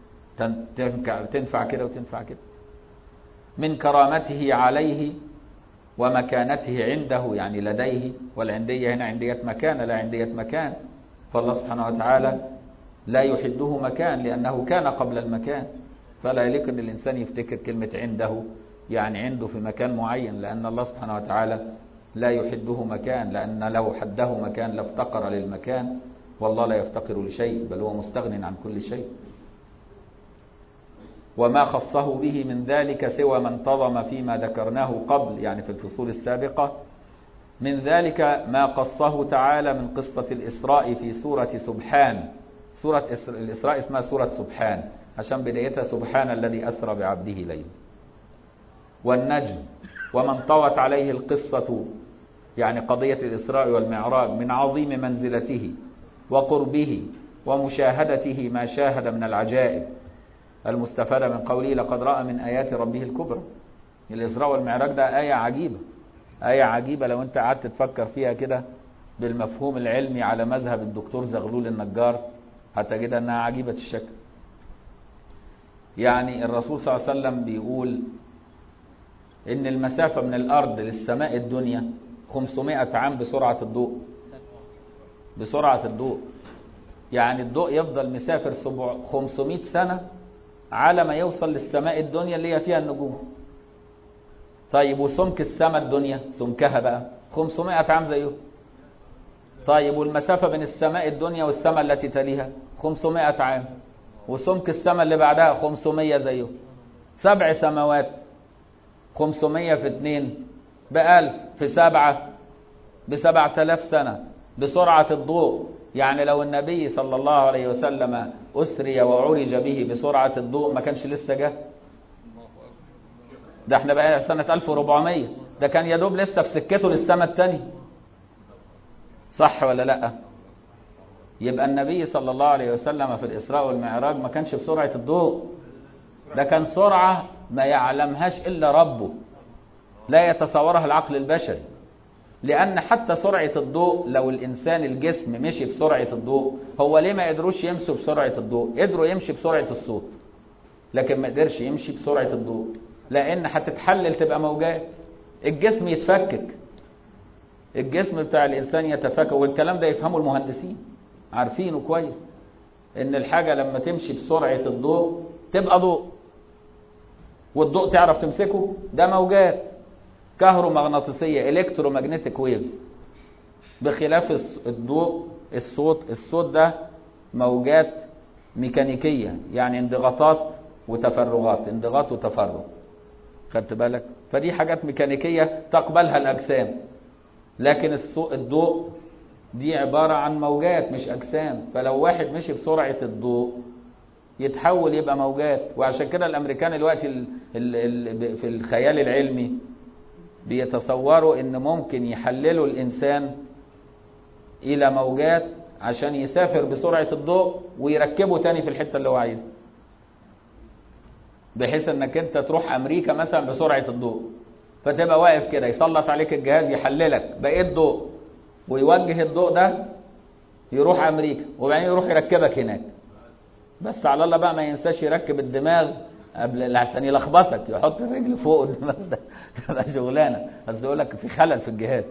تنفع كده وتنفع كده. من كرامته عليه ومكانته عنده، يعني لديه، والعندية هنا عندية مكان لا عندية مكان، فالله سبحانه وتعالى لا يحده مكان لأنه كان قبل المكان، فلا يليق أن الإنسان يفتكر كلمة عنده يعني عنده في مكان معين، لأن الله سبحانه وتعالى لا يحده مكان، لأن لو حده مكان لافتقر للمكان، والله لا يفتقر لشيء بل هو مستغن عن كل شيء. وما خصه به من ذلك سوى ما انتظم فيما ذكرناه قبل، يعني في الفصول السابقة. من ذلك ما قصه تعالى من قصة الإسراء في سورة سبحان. سورة الإسراء اسمها سورة سبحان عشان بدايتها سبحان الذي أسرى بعبده ليلا. والنجم ومن طوت عليه القصة، يعني قضية الإسراء والمعراج، من عظيم منزلته وقربه ومشاهدته ما شاهد من العجائب المستفادة من قوله لقد رأى من آيات ربه الكبرى. الإسراء والمعراج ده آية عجيبة، آية عجيبة لو أنت قعدت تفكر فيها كده بالمفهوم العلمي على مذهب الدكتور زغلول النجار هتجد أنها عجيبة الشكل. يعني الرسول صلى الله عليه وسلم بيقول إن المسافة من الأرض للسماء الدنيا 500 عام بسرعة الضوء. بسرعة الضوء، يعني الضوء يفضل مسافر 500 سنة على ما يوصل للسماء الدنيا اللي هي فيها النجوم. طيب وسمك السماء الدنيا سمكها بقى 500 عام زيه. طيب والمسافة بين السماء الدنيا والسماء التي تليها 500 عام، وسمك السماء اللي بعدها 500 زيه. 7 سماوات، 500 في 2 ب1000 في 7 ب7000 سنة بسرعة الضوء. يعني لو النبي صلى الله عليه وسلم أسري وعرج به بسرعة الضوء ما كانش لسه جه. ده احنا بقى سنة 1400، ده كان يدوب لسه في سكته للسماء الثانية. صح ولا لا؟ يبقى النبي صلى الله عليه وسلم في الإسراء والمعراج ما كانش بسرعة الضوء، ده كان سرعة ما يعلمهاش إلا ربه، لا يتصورها العقل البشري. لأن حتى سرعة الضوء لو الإنسان الجسم مشي بسرعة الضوء، هو ليه ما قدروش يمشوا بسرعة الضوء؟ قدروا يمشي بسرعة الصوت لكن ما قدرش يمشي بسرعة الضوء، لأن هتتحلل تبقى موجات، الجسم يتفكك، الجسم بتاع الإنسان يتفكك. والكلام ده يفهمه المهندسين، عارفينه كويس إن الحاجة لما تمشي بسرعة الضوء تبقى ضوء، والضوء تعرف تمسكه، ده موجات كهرومغناطيسية الكترومagnetic ويفز، بخلاف الضوء الصوت ده موجات ميكانيكية، يعني انضغاطات وتفرغات، انضغاط وتفرغ، خدت بالك؟ فدي حاجات ميكانيكية تقبلها الأجسام، لكن الضوء دي عبارة عن موجات مش أجسام. فلو واحد مشي بسرعة الضوء يتحول يبقى موجات. وعشان كده الأمريكان دلوقتي في الخيال العلمي بيتصوروا ان ممكن يحللوا الانسان الى موجات عشان يسافر بسرعة الضوء ويركبه تاني في الحتة اللي هو عايزها، بحيث انك انت تروح امريكا مثلا بسرعة الضوء، فتبقى واقف كده يسلط عليك الجهاز يحللك بقيت ضوء ويوجه الضوء ده يروح امريكا، وبعدين يروح يركبك هناك. بس على الله بقى ما ينساش يركب الدماغ قبل عشان يلخبطك، يحط الرجل فوق الدماغ ده تبقى شغلانه، بس يقول لك في خلل في الجهاز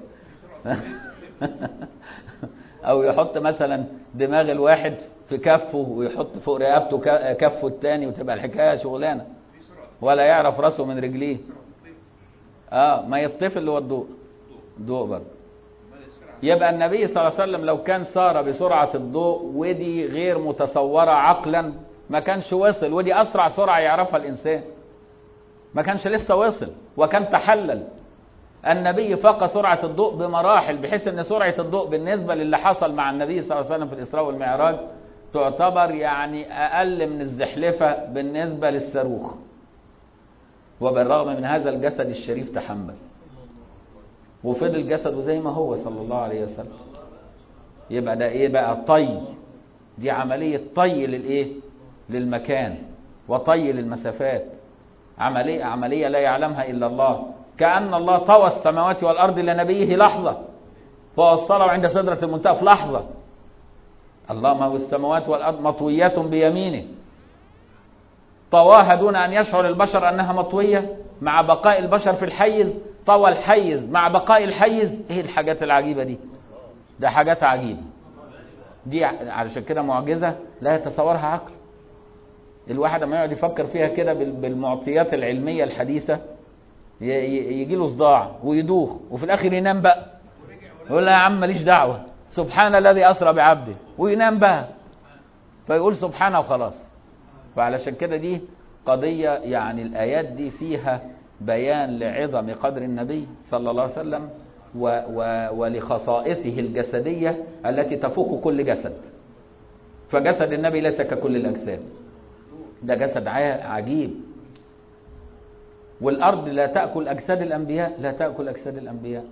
او يحط مثلا دماغ الواحد في كفه ويحط فوق رقبته كفه الثاني، وتبقى الحكايه شغلانه، ولا يعرف راسه من رجليه. ما يطفي اللي هو الضوء برضه. يبقى النبي صلى الله عليه وسلم لو كان سار بسرعه الضوء، ودي غير متصوره عقلا، ما كانش وصل. ودي أسرع سرعة يعرفها الإنسان، ما كانش لسه وصل وكان تحلل. النبي فاق سرعة الضوء بمراحل، بحيث أن سرعة الضوء بالنسبة للي حصل مع النبي صلى الله عليه وسلم في الإسراء والمعراج تعتبر يعني أقل من الزحلفة بالنسبة للصاروخ. وبالرغم من هذا الجسد الشريف تحمل وفضل جسده زي ما هو صلى الله عليه وسلم. يبقى ده إيه بقى؟ طي، دي عملية طي للإيه؟ للمكان وطي للمسافات، عملية لا يعلمها إلا الله. كأن الله طوى السماوات والأرض لنبيه لحظة فوصله عند سدرة المنتهى في لحظة. الله ما هو السماوات والأرض مطويات بيمينه، طواها دون أن يشعر البشر أنها مطوية، مع بقاء البشر في الحيز، طوى الحيز مع بقاء الحيز. إيه الحاجات العجيبة دي؟ ده حاجات عجيبة دي، علشان كده معجزة لا يتصورها عقل. الواحد لما يقعد يفكر فيها كده بالمعطيات العلمية الحديثة يجي له صداع ويدوخ، وفي الآخر ينام بقى، يقول لا يا عم ماليش دعوة، سبحان الذي أسرى بعبده، وينام بقى، فيقول سبحانه وخلاص. فعلشان كده دي قضية يعني الآيات دي فيها بيان لعظم قدر النبي صلى الله عليه وسلم ولخصائصه الجسدية التي تفوق كل جسد. فجسد النبي ليس ككل الأجساد، ده جسد عجيب. والأرض لا تأكل أجساد الأنبياء، لا تأكل أجساد الأنبياء،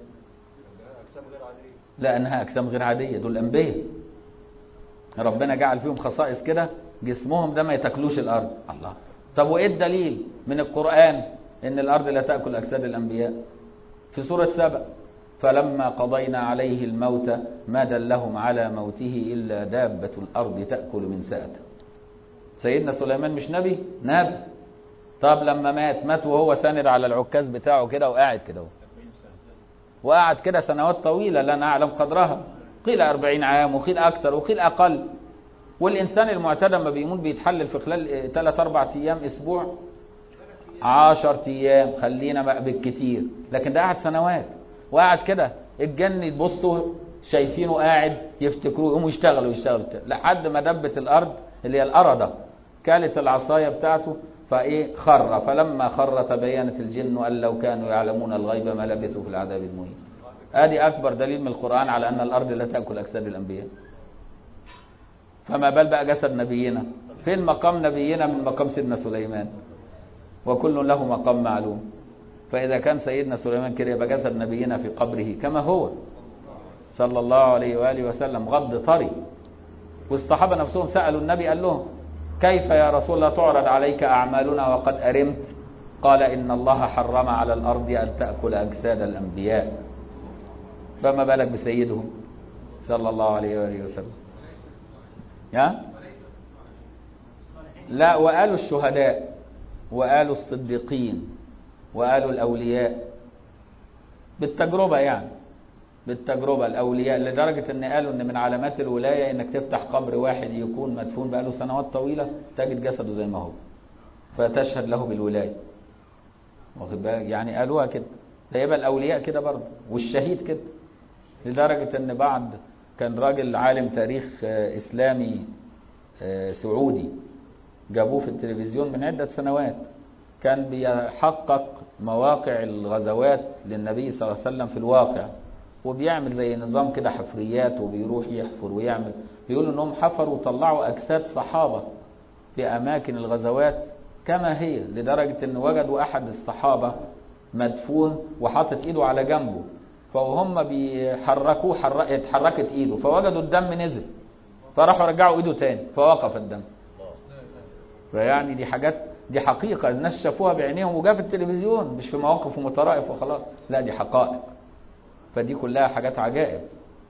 لأنها أجسام غير عادية. دول الأنبياء ربنا جعل فيهم خصائص كده، جسمهم ده ما يتاكلوش الأرض. الله، طب وإيه الدليل من القرآن إن الأرض لا تأكل أجساد الأنبياء؟ في سورة سبأ: فلما قضينا عليه الموت ما دلهم على موته إلا دابة الأرض تأكل من سأته. سيدنا سليمان مش نبي؟ نبي. طب لما مات وهو ساند على العكاز بتاعه كده وقاعد كده، وقعد كده سنوات طويلة لا نعلم قدرها، قيل 40 عام وقيل أكثر وقيل أقل. والإنسان المعتاد ما بيموت بيتحلل في خلال 3-4 أيام، أسبوع، 10 أيام، خلينا بالكتير. لكن ده قعد سنوات وقعد كده. الجن يبصوا شايفينه قاعد يفتكروه، يقوموا يشتغلوا لحد ما دبت الأرض اللي هي الأرضة كالت العصاية بتاعته خر. فلما خر تبينت الجن أن لو كانوا يعلمون الغيب ما لبثوا في العذاب المهين. ادي أكبر دليل من القرآن على أن الأرض لا تأكل أجساد الأنبياء. فما بال بقى جسد نبينا؟ فين مقام نبينا من مقام سيدنا سليمان؟ وكل له مقام معلوم. فإذا كان سيدنا سليمان كده يبقى جسد نبينا في قبره كما هو صلى الله عليه وآله وسلم غض طري. والصحابة نفسهم سألوا النبي، قال لهم: كيف يا رسول الله تعرض عليك أعمالنا وقد أرمت؟ قال: إن الله حرم على الأرض أن تأكل أجساد الأنبياء. فما بالك بسيدهم صلى الله عليه وآله وسلم؟ لا، وقالوا الشهداء وقالوا الصديقين وقالوا الأولياء بالتجربة، يعني بالتجربة الأولياء، لدرجة أن قالوا أن من علامات الولاية أنك تفتح قبر واحد يكون مدفون بقاله سنوات طويلة تجد جسده زي ما هو فتشهد له بالولاية. واخد بالك؟ يعني قالوها كده. فيبقى الأولياء كده برضه والشهيد كده. لدرجة أن كان راجل عالم تاريخ إسلامي سعودي جابوه في التلفزيون من عدة سنوات، كان بيحقق مواقع الغزوات للنبي صلى الله عليه وسلم في الواقع، وبيعمل زي نظام كده حفريات، وبيروح يحفر ويعمل. بيقولوا انهم حفروا وطلعوا اجساد صحابة في اماكن الغزوات كما هي، لدرجة ان وجدوا احد الصحابة مدفون وحاطط ايده على جنبه، فهم بيحركوه اتحركت ايده فوجدوا الدم نزل، فراحوا رجعوا ايده تاني فوقف الدم. فيعني دي حاجات، دي حقيقة الناس شافوها بعينيهم وجاء في التلفزيون، مش في مواقف ومطرائف وخلاص، لا دي حقائق. فدي كلها حاجات عجائب.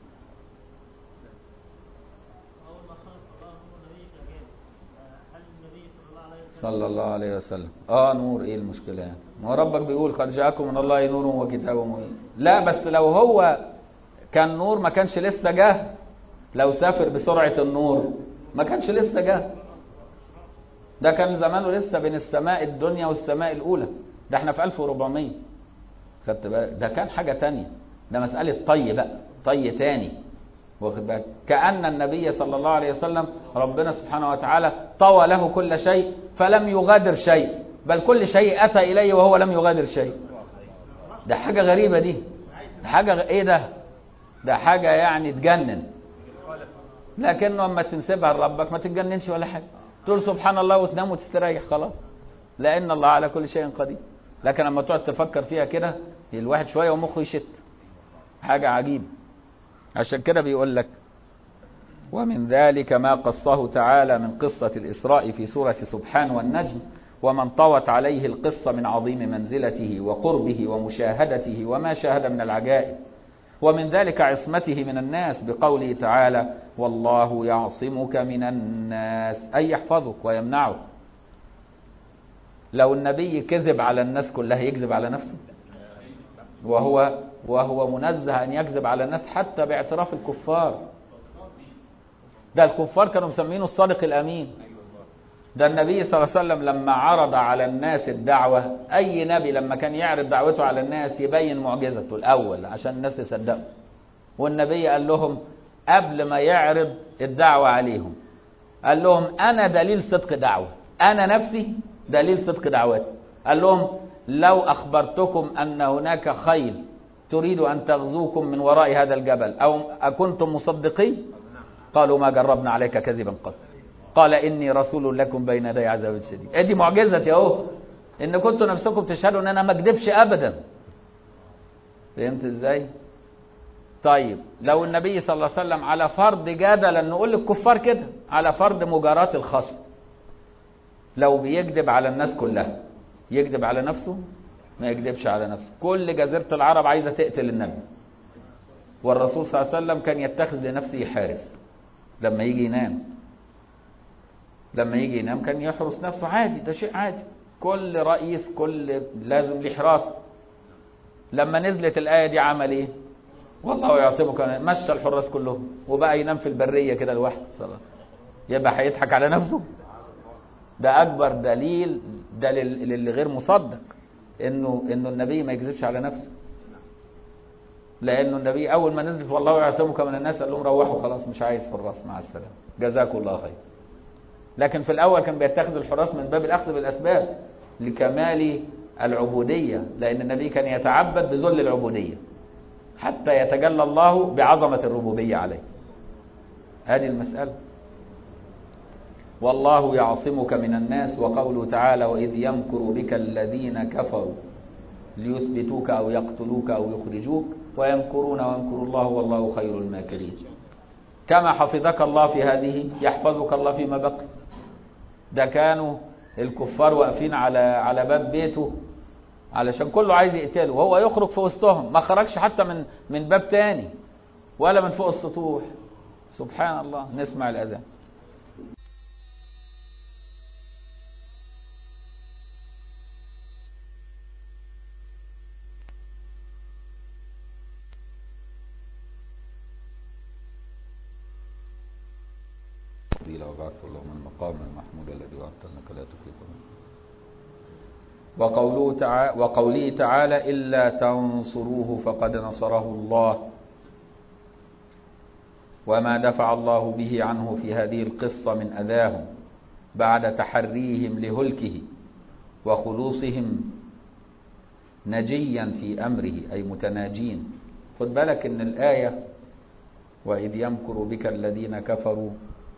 صلى الله عليه وسلم نور. ايه المشكلة يعني؟ ما ربك بيقول: قد جاءكم من الله نور وكتاب مبين. لا بس لو هو كان نور ما كانش لسه جه. لو سافر بسرعة النور ما كانش لسه جه. ده كان زمانه لسه بين السماء الدنيا والسماء الأولى. ده احنا في 1400. خدت بالك؟ ده كان حاجة تانية. ده مسألة طي بقى، طي تاني. واخد بالك؟ كأن النبي صلى الله عليه وسلم ربنا سبحانه وتعالى طوى له كل شيء فلم يغادر شيء، بل كل شيء أتى إليه وهو لم يغادر شيء. ده حاجة غريبة دي. ده حاجة ايه ده؟ ده حاجة يعني تجنن. لكنه اما تنسبها لربك ما تتجننش ولا حاجة، تقول سبحان الله وتنام وتستريح خلاص، لأن الله على كل شيء قدير. لكن لما تقعد تفكر فيها كده الواحد شوية ومخه يشت. حاجة عجيب. عشان كده بيقول لك: ومن ذلك ما قصه تعالى من قصة الإسراء في سورة سبحان والنجم، ومن طوت عليه القصة من عظيم منزلته وقربه ومشاهدته وما شاهد من العجائب. ومن ذلك عصمته من الناس بقوله تعالى: والله يعصمك من الناس، أي يحفظك ويمنعك. لو النبي كذب على الناس كلها يكذب على نفسه؟ وهو منزه أن يكذب على الناس حتى باعتراف الكفار. ده الكفار كانوا مسمينه الصادق الأمين. ده النبي صلى الله عليه وسلم لما عرض على الناس الدعوة، أي نبي لما كان يعرض دعوته على الناس يبين معجزته الأول عشان الناس تصدقه. والنبي قال لهم قبل ما يعرض الدعوة عليهم، قال لهم: أنا دليل صدق دعوة، أنا نفسي دليل صدق دعوته. قال لهم لو أخبرتكم أن هناك خيل تريد أن تغزوكم من وراء هذا الجبل أو أكنتم مصدقين؟ قالوا ما جربنا عليك كذبا قط. قال إني رسول لكم بين يدي عذاب شديد. ادي معجزتي اهو، ان كنتوا نفسكم تشهدوا ان انا ما اكذبش ابدا. فهمت ازاي؟ طيب لو النبي صلى الله عليه وسلم على فرض جدلا، نقول للكفار كده، على فرض مجاراة الخصم، لو بيكذب على الناس كلها، يكذب على نفسه؟ ما يكذبش على نفسه. كل جزيرة العرب عايزة تقتل النبي، والرسول صلى الله عليه وسلم كان يتخذ لنفسه حارس لما يجي ينام. لما يجي ينام كان يحرس نفسه عادي، ده شيء عادي. كل رئيس كل لازم له حراسة. لما نزلت الآية دي عمل ايه؟ والله يعصمك، مشى الحراس كلهم وبقى ينام في البرية كده لوحده. يبقى هيضحك على نفسه؟ ده أكبر دليل ده للي غير مصدق إنه النبي ما يكذبش على نفسه. لأنه النبي أول ما نزلت والله يعصمك من الناس قال لهم روحوا خلاص، مش عايز حراس، مع السلامة، جزاكم الله خير. لكن في الأول كان بيتخذ الحراس من باب الأخذ بالأسباب لكمال العبودية، لأن النبي كان يتعبد بذل العبودية حتى يتجلى الله بعظمة الربوبية عليه. هذه المسألة. والله يعصمك من الناس، وقوله تعالى وإذ يمكر بك الذين كفروا ليثبتوك أو يقتلوك أو يخرجوك ويمكرون ويمكر الله والله خير الماكرين. كما حفظك الله في هذه يحفظك الله فيما بقي. ده كانوا الكفار واقفين على باب بيته علشان كله عايز يقتله، وهو يخرج في وسطهم، ما خرجش حتى من باب تاني ولا من فوق السطوح. سبحان الله. نسمع الأذان. وبعث اللهم المقام المحمود الذي وعدت انك لا تخلف وقوله تعالى إلا تنصروه فقد نصره الله. وما دفع الله به عنه في هذه القصة من أذاهم بعد تحريهم لهلكه وخلوصهم نجيا في أمره، أي متناجين. خد بالك إن الآية وإذ يمكر بك الذين كفروا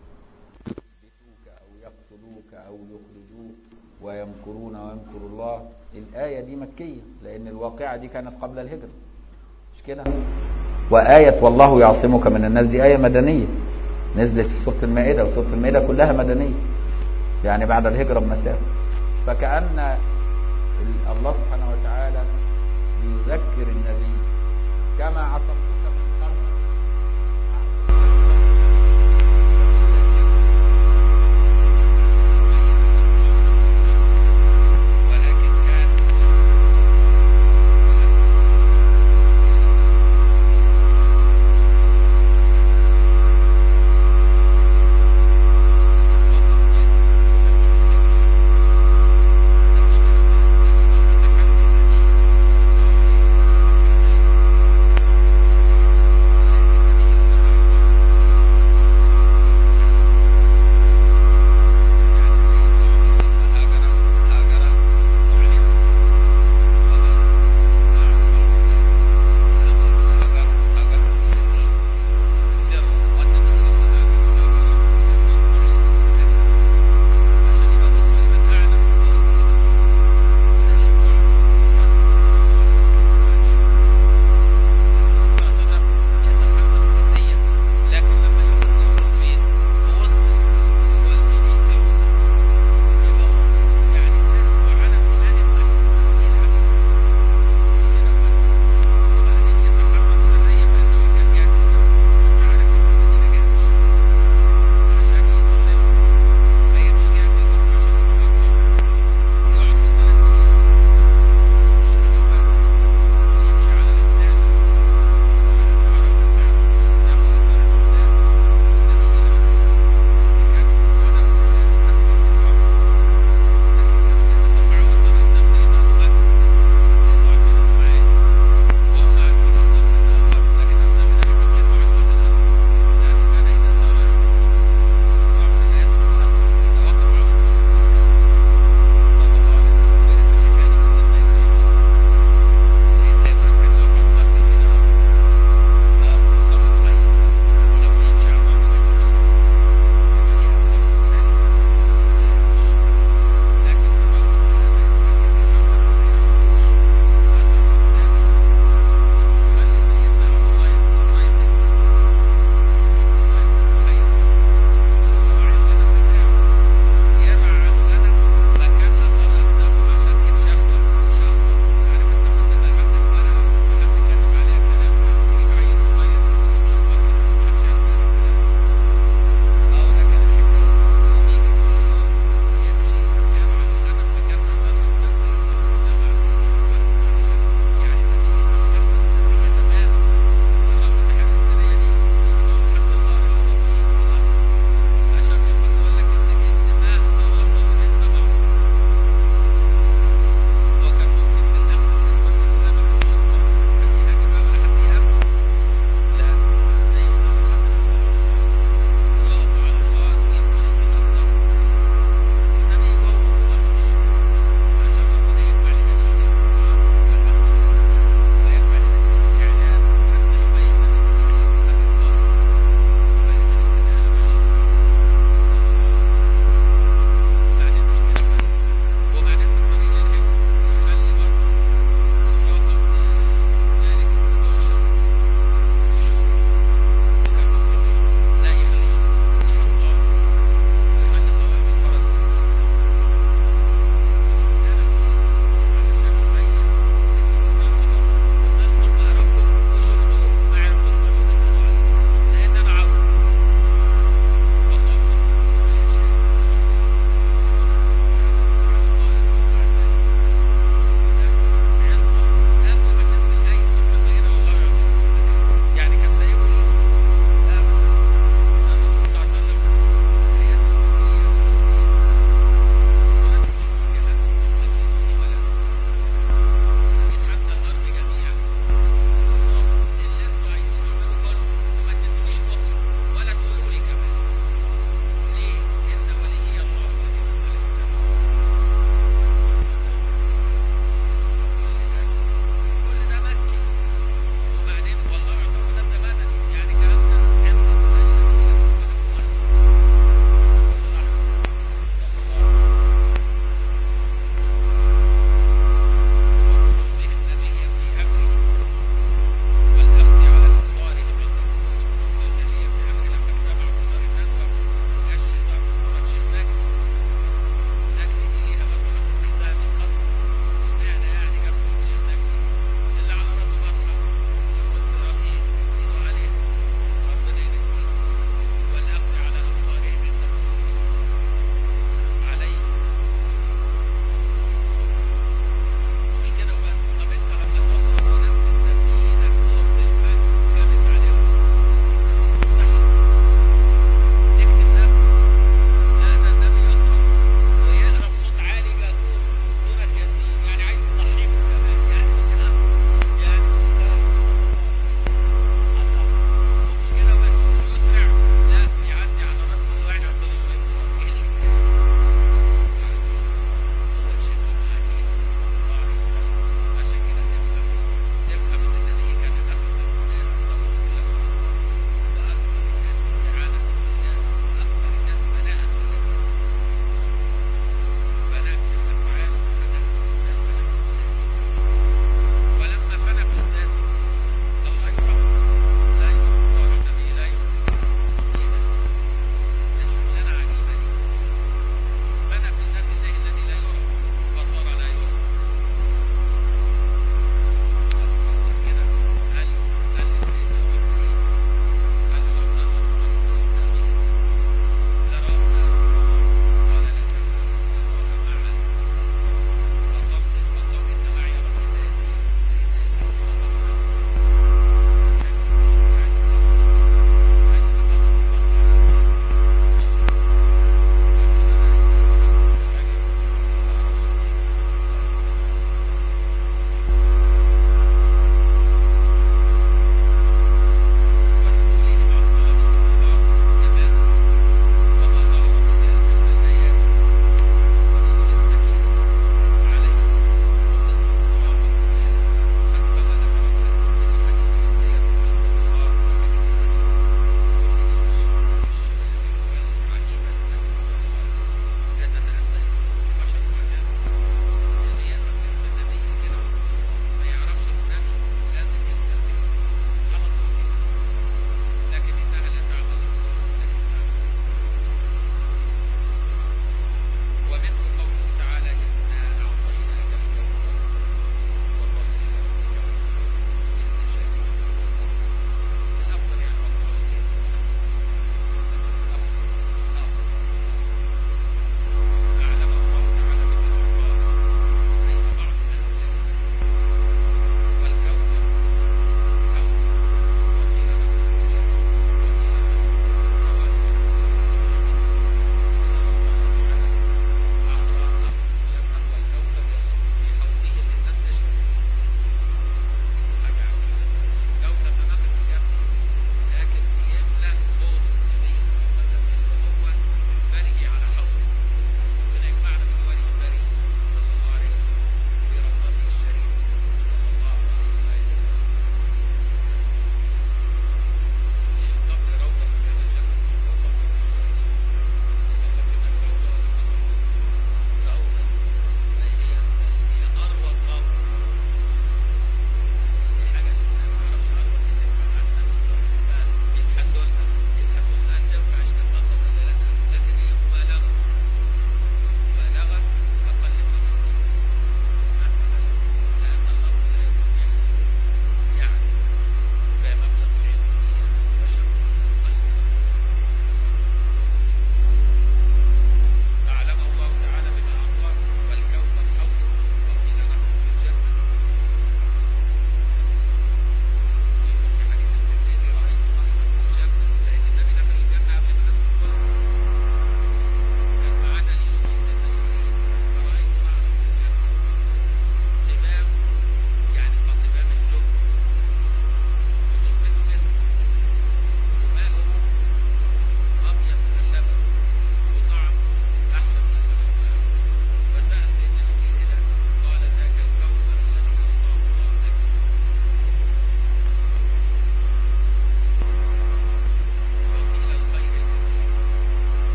أو يخرجوك ويمكرون ويمكر الله، الآية دي مكية لأن الواقعة دي كانت قبل الهجرة، مش كده؟ وآية والله يعصمك من الناس دي آية مدنية نزلت في سورة المائدة، وسورة المائدة كلها مدنية يعني بعد الهجرة بمسافة. فكأن الله سبحانه وتعالى بيذكر النبي كما عصمتك من قبل.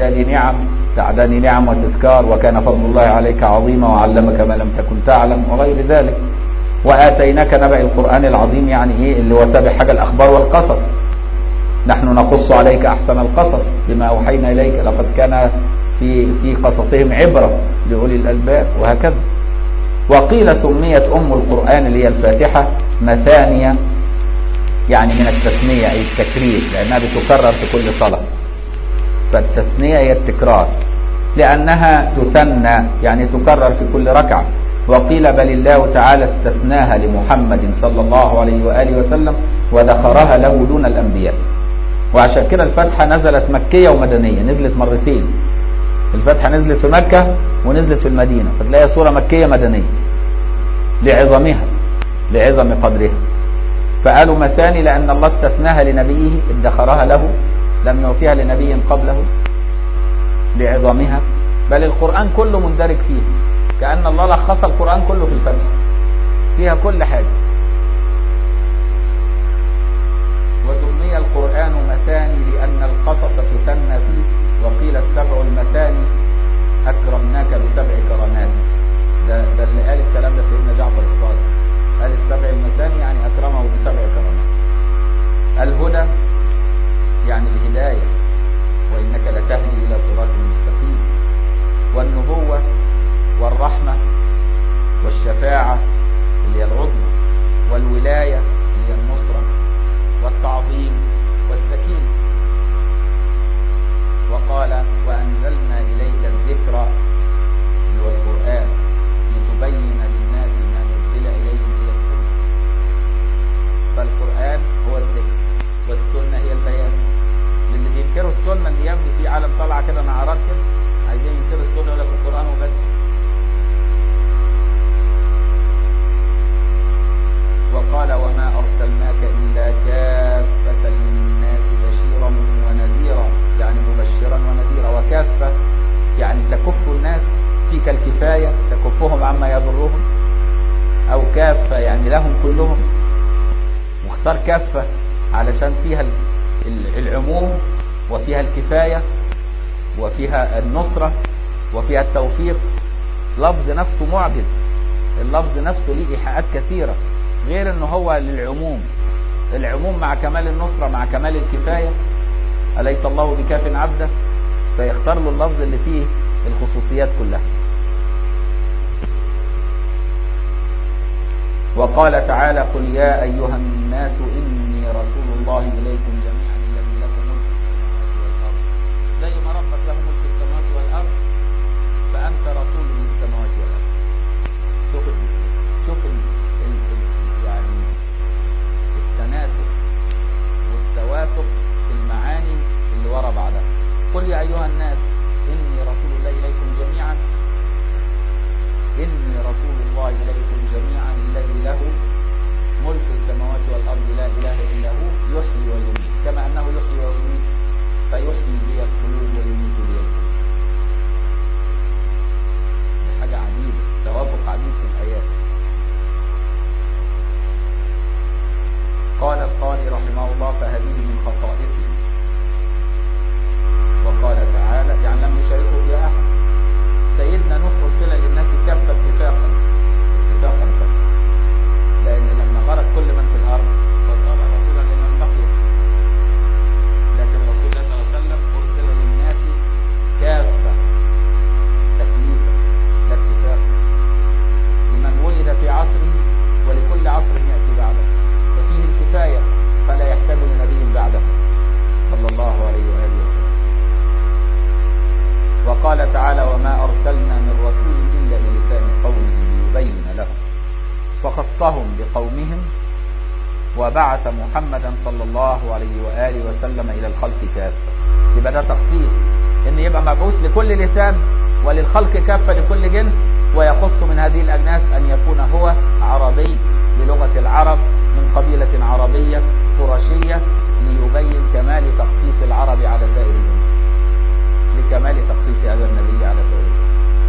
هذه نعم، تعداني نعم وتذكار، وكان فضل الله عليك عظيما وعلمك ما لم تكن تعلم وغير ذلك. وآتيناك نبأ القرآن العظيم، يعني ايه اللي هو تابع حاجة الأخبار والقصص. نحن نقص عليك أحسن القصص بما أوحينا إليك، لقد كان في قصصهم عبرة لأولي الألباب، وهكذا. وقيل سميت أم القرآن اللي هي الفاتحة مثانية، يعني من التثنية أي التكرير، لأنها بتكرر في كل صلاة، فالتثنية هي التكرار، لأنها تثنى يعني تكرر في كل ركعة. وقيل بل الله تعالى استثناها لمحمد صلى الله عليه وآله وسلم وذكرها له دون الأنبياء. وعشان كده الفاتحة نزلت مكية ومدنية، نزلت مرتين. الفاتحة نزلت في مكة ونزلت في المدينة، فتلاقيها سورة مكية مدنية لعظمها، لعظم قدرها. فقالوا مثاني لأن الله استثناها لنبيه، ادخرها له، لم يعطيها لنبي قبله لعظمها. بل القرآن كله مندرج فيه، كأن الله لخص القرآن كله في الفاتحة، فيها كل حاجة. وسمي القرآن مثاني لأن القصص تثنى فيه. وقيل السبع المثاني أكرمناك بسبع كرامات. ده اللي قال الكلام ده سيدنا جعفر الصادق، قال السبع المثاني يعني أكرمه بسبع كرامات. الهدى يعني الهداية، وإنك لتهدي إلى صراط مستقيم. والنبوة والرحمة والشفاعة اللي هي العظمى، والولاية اللي هي النصرة، والتعظيم والسكينة. وقال وأنزلنا إليك الذكر اللي هو القرآن لتبين للناس ما نزل إليهم إلى السنة. فالقرآن هو الذكر والسنة هي البيان. للي بينكروا السنة اللي يمضي في عالم طالعة كده نعرات كده، عايزين ينكروا السنة يقول لك القرآن وبس. وقال وما أرسلناك إلا كافة للناس بشيرا ونذيرا، يعني مبشرا ونذيرا. وكافة يعني تكف الناس، فيك الكفاية تكفهم عما يضرهم، أو كافة يعني لهم كلهم. واختار كافة علشان فيها العموم، وفيها الكفاية، وفيها النصرة، وفيها التوفيق. لفظ نفسه معجز، اللفظ نفسه ليه إيحاءات كثيرة، غير انه هو للعموم. العموم مع كمال النصرة مع كمال الكفاية. أليس الله بكاف عبده؟ فيختار له اللفظ اللي فيه الخصوصيات كلها. وقال تعالى قل يا أيها الناس إني رسول الله إليكم جميعا الذي له ملك السماوات والأرض. زي ما ربك له ملك السماوات والأرض، فأنت رسول للسماوات والأرض. شوف يعني التناسب والتوافق في المعاني اللي ورا بعضها. قل يا أيها الناس إني رسول الله إليكم جميعا، إني رسول الله إليكم جميعا الذي له ملك السماوات والأرض لا إله إلا هو يحيي ويميت، كما أنه يحيي ويميت فيحيي بي القلوب ويميت بي القلوب. دي حاجة عجيبة، توافق عجيب في الآيات. قال القاضي رحمه الله فهذه من خصائصه. وقال تعالى يعني لم يشاركه في أحد. سيدنا نوح أرسل للناس كافة اتفاقا لأن لما غرق كل من في الأرض فصار رسولا لمن بقي. لكن رسول الله صلى الله عليه وسلم أرسل للناس كافة تكليفا لا اتفاقا، لمن ولد في عصره ولكل عصر يأتي بعده، ففيه الكفاية فلا يحتاج لنبي بعده صلى الله عليه وآله وسلم. وقال تعالى وما أرسلنا من رسول إلا بلسان قومه ليبين لهم، فخصهم بقومهم وبعث محمدا صلى الله عليه وآله وسلم إلى الخلق كافة. يبقى ده تخصيص، إن يبقى مبعوث لكل لسان وللخلق كافة لكل جنس، ويخص من هذه الأجناس أن يكون هو عربي بلغة العرب من قبيلة عربية قرشية، ليبين كمال تخصيص العرب على سائر الأمم، لكمال تخصيص هذا النبي على سائر الأمم.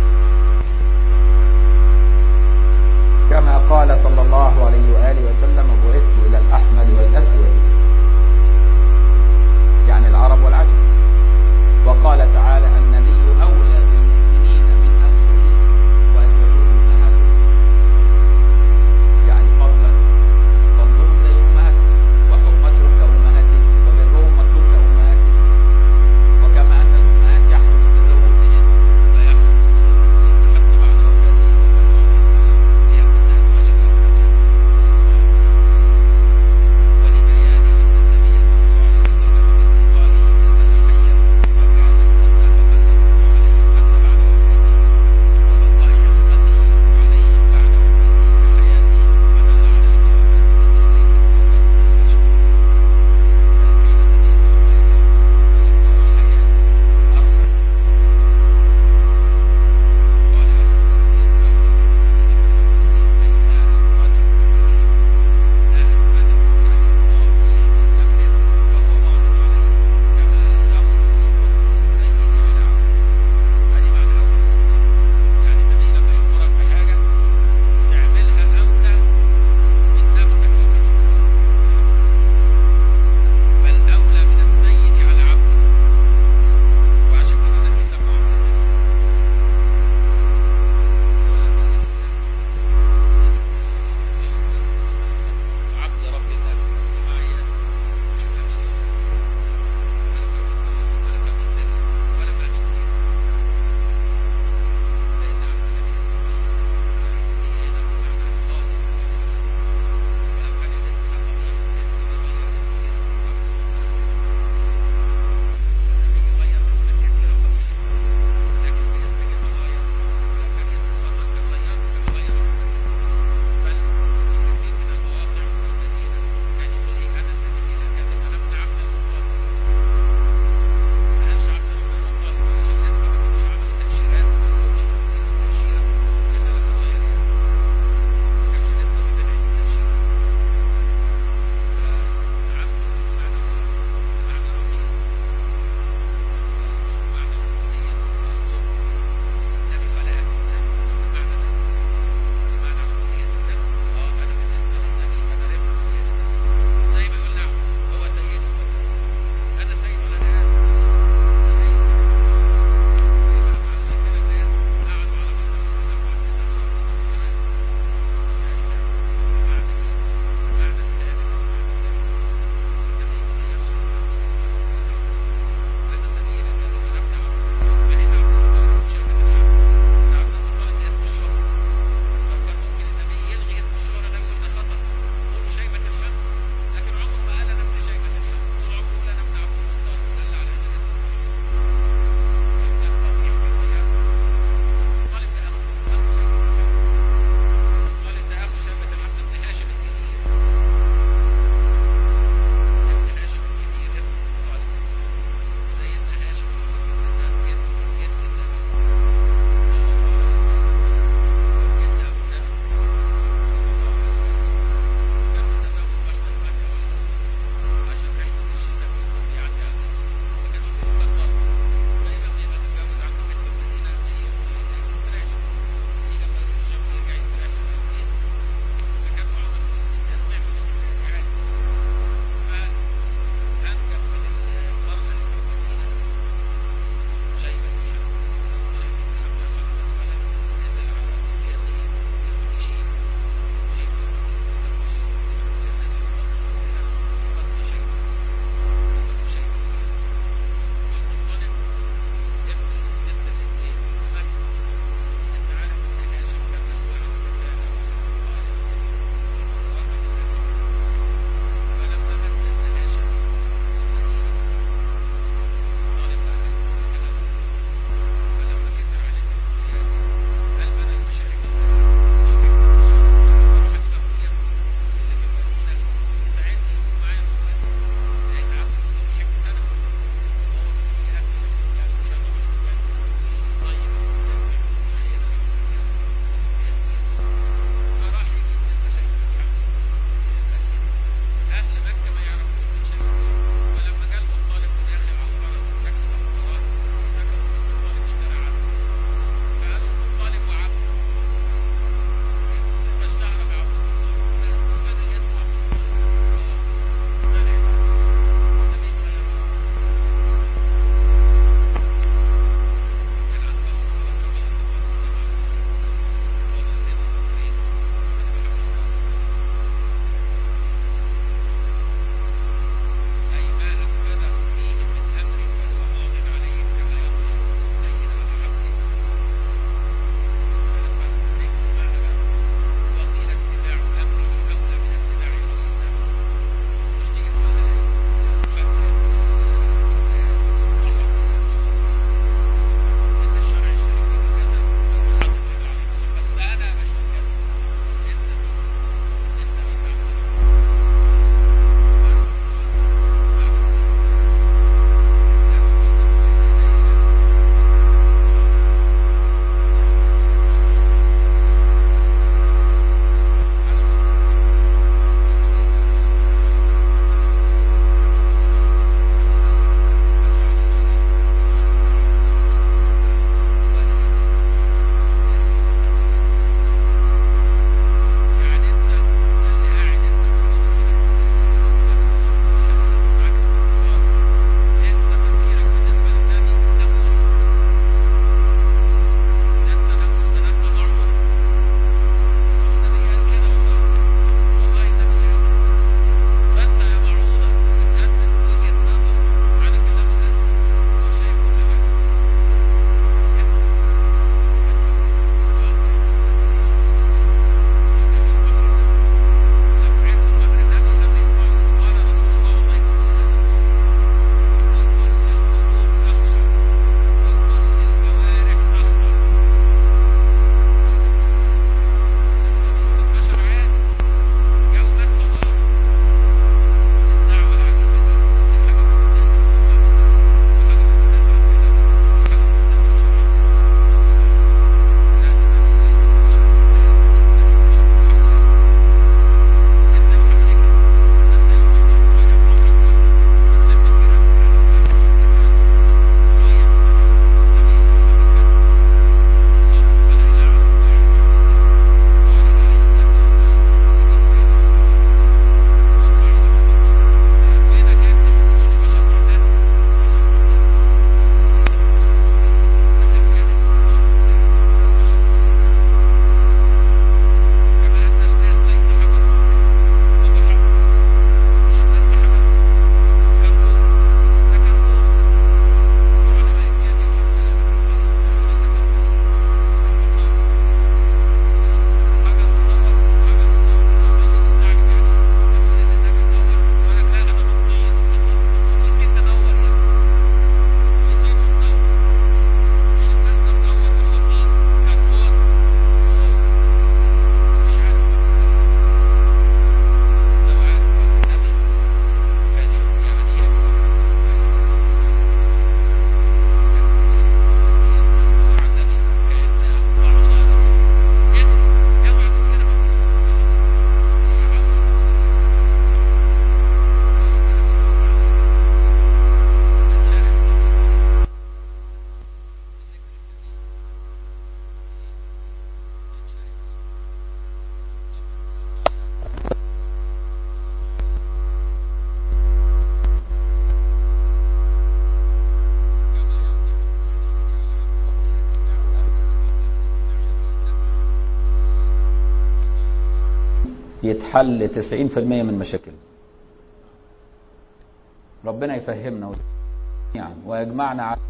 كما قال صلى الله عليه وآله وسلم بعثت إلى الأحمر والأسود، يعني العرب والعجم. وقال تعالى يتحل 90% من مشاكلنا. ربنا يفهمنا ويجمعنا على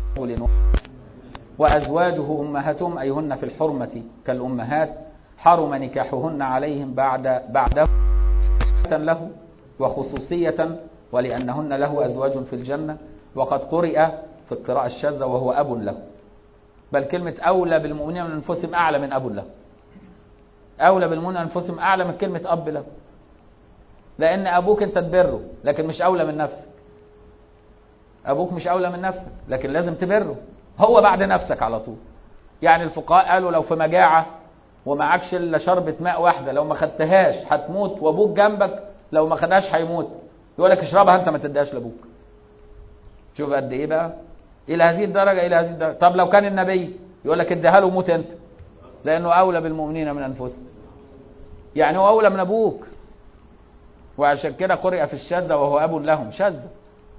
وأزواجه أمهاتهم أيهن في الحرمة كالأمهات حرم نكاحهن عليهم بعده له وخصوصية ولأنهن له أزواج في الجنة. وقد قرئ في القراءة الشاذة وهو أب له، بل كلمة أولى بالمؤمنين من أنفسهم أعلى من أب له. أولى بالمؤمنين من أنفسهم أعلى من كلمة أب له، لأن أبوك أنت تبره لكن مش أولى من نفسك. أبوك مش أولى من نفسك لكن لازم تبره، هو بعد نفسك على طول. يعني الفقهاء قالوا لو في مجاعة ومعكش إلا شربة ماء واحدة لو ما خدتهاش هتموت، وأبوك جنبك لو ما خدهاش هيموت، يقول لك اشربها أنت ما تديهاش لأبوك. شوف قد إيه بقى، إلى هذه الدرجة، إلى هذه الدرجة. طب لو كان النبي يقول لك اديها له وموت أنت، لأنه أولى بالمؤمنين من أنفسهم، يعني هو أولى من أبوك. وعشان كده قرئ في الشاذة وهو أب لهم شاذة.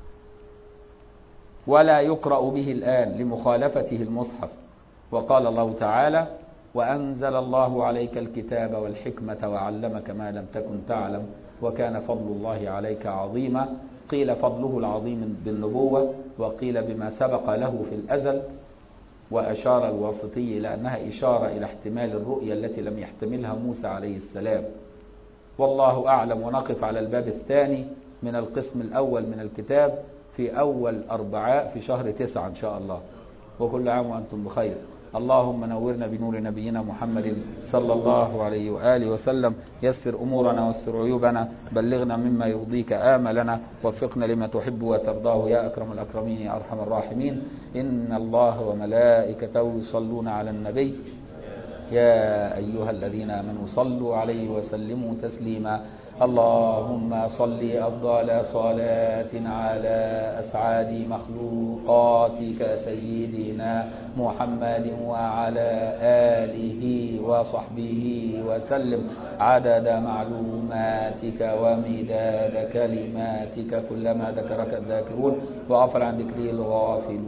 ولا يقرأ به الآن لمخالفته المصحف. وقال الله تعالى وأنزل الله عليك الكتاب والحكمة وعلمك ما لم تكن تعلم وكان فضل الله عليك عظيما. قيل فضله العظيم بالنبوة، وقيل بما سبق له في الأزل. وأشار الواسطي إلى أنها إشارة إلى احتمال الرؤية التي لم يحتملها موسى عليه السلام. والله أعلم. ونقف على الباب الثاني من القسم الأول من الكتاب في أول أربعاء في شهر 9 إن شاء الله. وكل عام وأنتم بخير. اللهم نورنا بنور نبينا محمد صلى الله عليه وآله وسلم. يسر أمورنا واستر عيوبنا، بلغنا مما يرضيك آملنا، وفقنا لما تحب وترضاه يا أكرم الأكرمين يا أرحم الراحمين. إن الله وملائكته يصلون على النبي يا أيها الذين آمنوا صلوا عليه وسلموا تسليما. اللهم صل أفضل صلاة على أسعد مخلوقاتك سيدنا محمد وعلى آله وصحبه وسلم عدد معلوماتك ومداد كلماتك كلما ذكرك الذاكرون وغفر عن ذكره الغافلون.